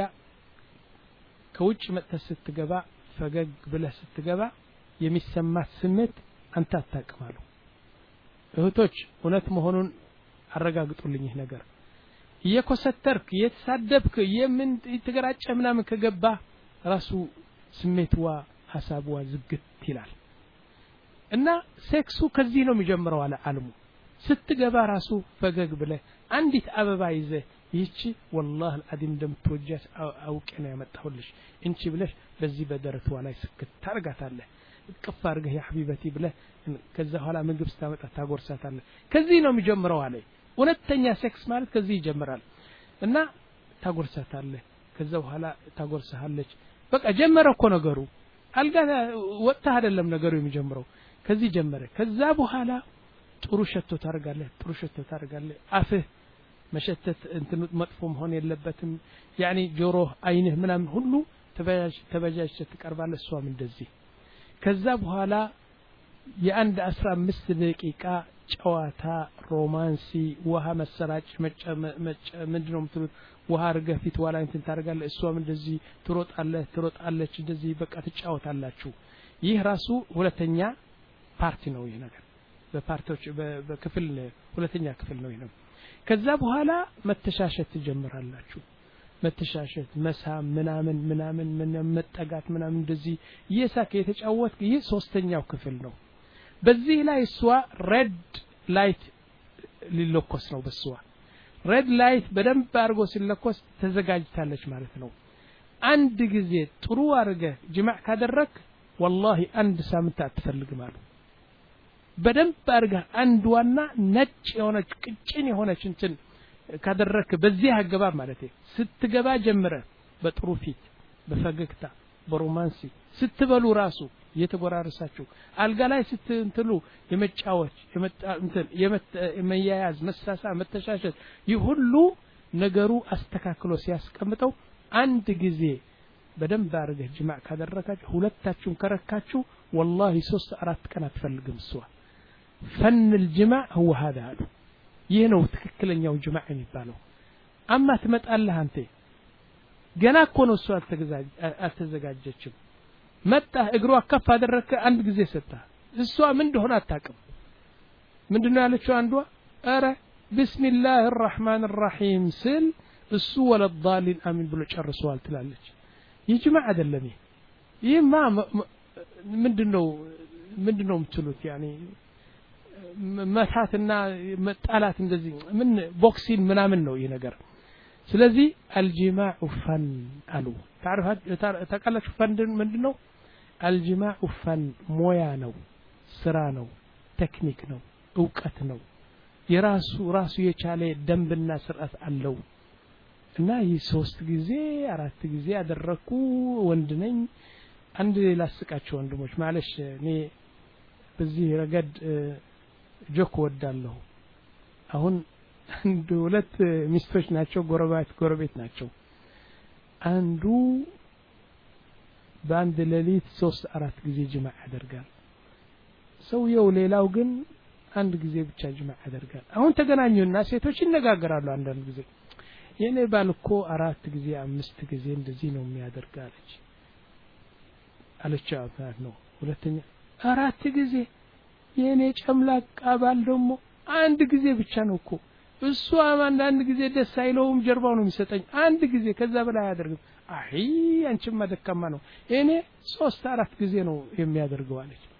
ከውጭ መጥተህ ስትገባ ፈገግ ብለህ ስትገባ የሚሰማት ስሜት አንተ አታውቅም እህቶች እውነት መሆኑን አረጋግጡልኝ ይሄ ነገር እየኮሰተርክ እየተሳደብክ የምን ይተገራጨ ምናምን ከገባ ራሱ ስሜትዋ ሐሳብዋ ዝግት ይላል እና ሴክሱ ከዚህ ነው የሚጀምረው አለ ዓለሙ ስትገባ ራሱ ፈገግ ብለህ አንዲት አበባ ይዘህ ይቺ والله العظيم እንደምትወጃት አውቄ ነው ያመጣሁልሽ እንቺ ብለሽ በዚህ በደረቷ ላይ ስክት ታርጋታለህ እቅፍ አድርገህ ያ ሐቢበቲ ብለህ ከዛ ኋላ ምግብ ስታመጣ ታጎርሳታለህ ከዚህ ነው የሚጀምረው አለ ሁለተኛ ሴክስ ማለት ከዚህ ይጀምራል እና ታጎርሳታለህ ከዛ በኋላ ታጎርሳለች በቃ ጀመረ እኮ ነገሩ አልጋ ወጣ አይደለም ነገሩ የሚጀምረው ከዚህ ጀመረ ከዛ በኋላ ጥሩ ሸቶ ታርጋለህ ጥሩ ሸቶ ታርጋለህ አፍህ መሸተት እንትን መጥፎ መሆን የለበትም ያኒ ጆሮ አይንህ ምናምን ሁሉ ተበጃጅ ተበጃጅ ተቀርባለህ እሷም እንደዚህ ከዛ በኋላ የአንድ አስራ አምስት ደቂቃ ጨዋታ ሮማንሲ ውሃ መሰራጭ መጨ ምንድነው የምትሉት ውሃ አርገህ ፊት ዋላ እንትን ታርጋለህ እሷም እንደዚህ ትሮጣለህ ትሮጣለች እንደዚህ በቃ ትጫወታላችሁ ይህ ራሱ ሁለተኛ ፓርቲ ነው ይሄ ነገር በፓርቲዎች በክፍል ሁለተኛ ክፍል ነው ይሄ ከዛ በኋላ መተሻሸት ትጀምራላችሁ መተሻሸት መሳም ምናምን ምናምን ምናምን መጠጋት ምናምን እንደዚህ እየሳከ የተጫወትክ ይህ ሶስተኛው ክፍል ነው በዚህ ላይ እሷ ሬድ ላይት ሊለኮስ ነው በሷ ሬድ ላይት በደንብ አርጎ ሲለኮስ ተዘጋጅታለች ማለት ነው አንድ ጊዜ ጥሩ አርገህ ጅማዕ ካደረክ والله አንድ ሳምንት አትፈልግም አሉ በደንብ አርገህ አንድዋና ነጭ የሆነች ቅጭን የሆነች እንትን ካደረክ በዚህ አገባብ ማለት ስትገባ ጀምረ በጥሩ ፊት በፈገግታ በሮማንሲ ስትበሉ ራሱ የተጎራረሳችሁ አልጋ ላይ ስትንትሉ የመጫወች የመጣ እንትን የመያያዝ መሳሳ መተሻሸት ይሁሉ ነገሩ አስተካክሎ ሲያስቀምጠው አንድ ጊዜ በደንብ አድርገህ ጅማዕ ካደረጋችሁ ሁለታችሁም ከረካችሁ والله ሶስት አራት ቀን አትፈልግም እሷ ፈን الجماع هو هذا አሉ ይሄ ነው ትክክለኛው ጅማዕ የሚባለው አማ ትመጣለህ አንተ ገና እኮ ነው እሷ አልተዘጋጀችም መጣ እግሯ ከፍ አደረከ አንድ ጊዜ ሰጣ እሷ ምን እንደሆነ አታውቅም ምንድነው ያለችው አንዷ አረ ቢስሚላህ الرحمن الرحيم ስል እሱ ወለዳሊን አሚን ብሎ ጨርሷል ትላለች ይጅማዕ አይደለም ይሄ ማ ምንድነው ምንድነው የምትሉት يعني መታትና መጣላት እንደዚህ ምን ቦክሲንግ ምናምን ነው ይሄ ነገር ስለዚህ الجماع فن አሉ تعرف ተቀላችሁ ፈን ምንድነው الجماع فن ሞያ ነው ስራ ነው ቴክኒክ ነው ዕውቀት ነው የራሱ ራሱ የቻለ ደንብና ስርዓት አለው እና ይህ ሶስት ጊዜ አራት ጊዜ አደረኩ ወንድ ነኝ አንድ ላስቃቸው ወንድሞች ማለሽ እኔ በዚህ ረገድ ጆክ ወዳለሁ አሁን አንድ ሁለት ሚስቶች ናቸው ጎረቤት ጎረቤት ናቸው አንዱ በአንድ ሌሊት ሶስት አራት ጊዜ ጅማዕ ያደርጋል ሰውየው ሌላው ግን አንድ ጊዜ ብቻ ጅማዕ ያደርጋል አሁን ተገናኙና ሴቶች ይነጋገራሉ አንዳንድ ጊዜ የኔ ባልኮ አራት ጊዜ አምስት ጊዜ እንደዚህ ነው የሚያደርጋለች አለች አባር ነው ሁለተኛ አራት ጊዜ የኔ ጨምላቃ ባል ደግሞ አንድ ጊዜ ብቻ ነው እኮ እሱ አንድ ጊዜ ደስ አይለውም ጀርባው ነው የሚሰጠኝ አንድ ጊዜ ከዛ በላይ አያደርግም አይ አንቺማ ደካማ ነው እኔ ሶስት አራት ጊዜ ነው የሚያደርገው አለች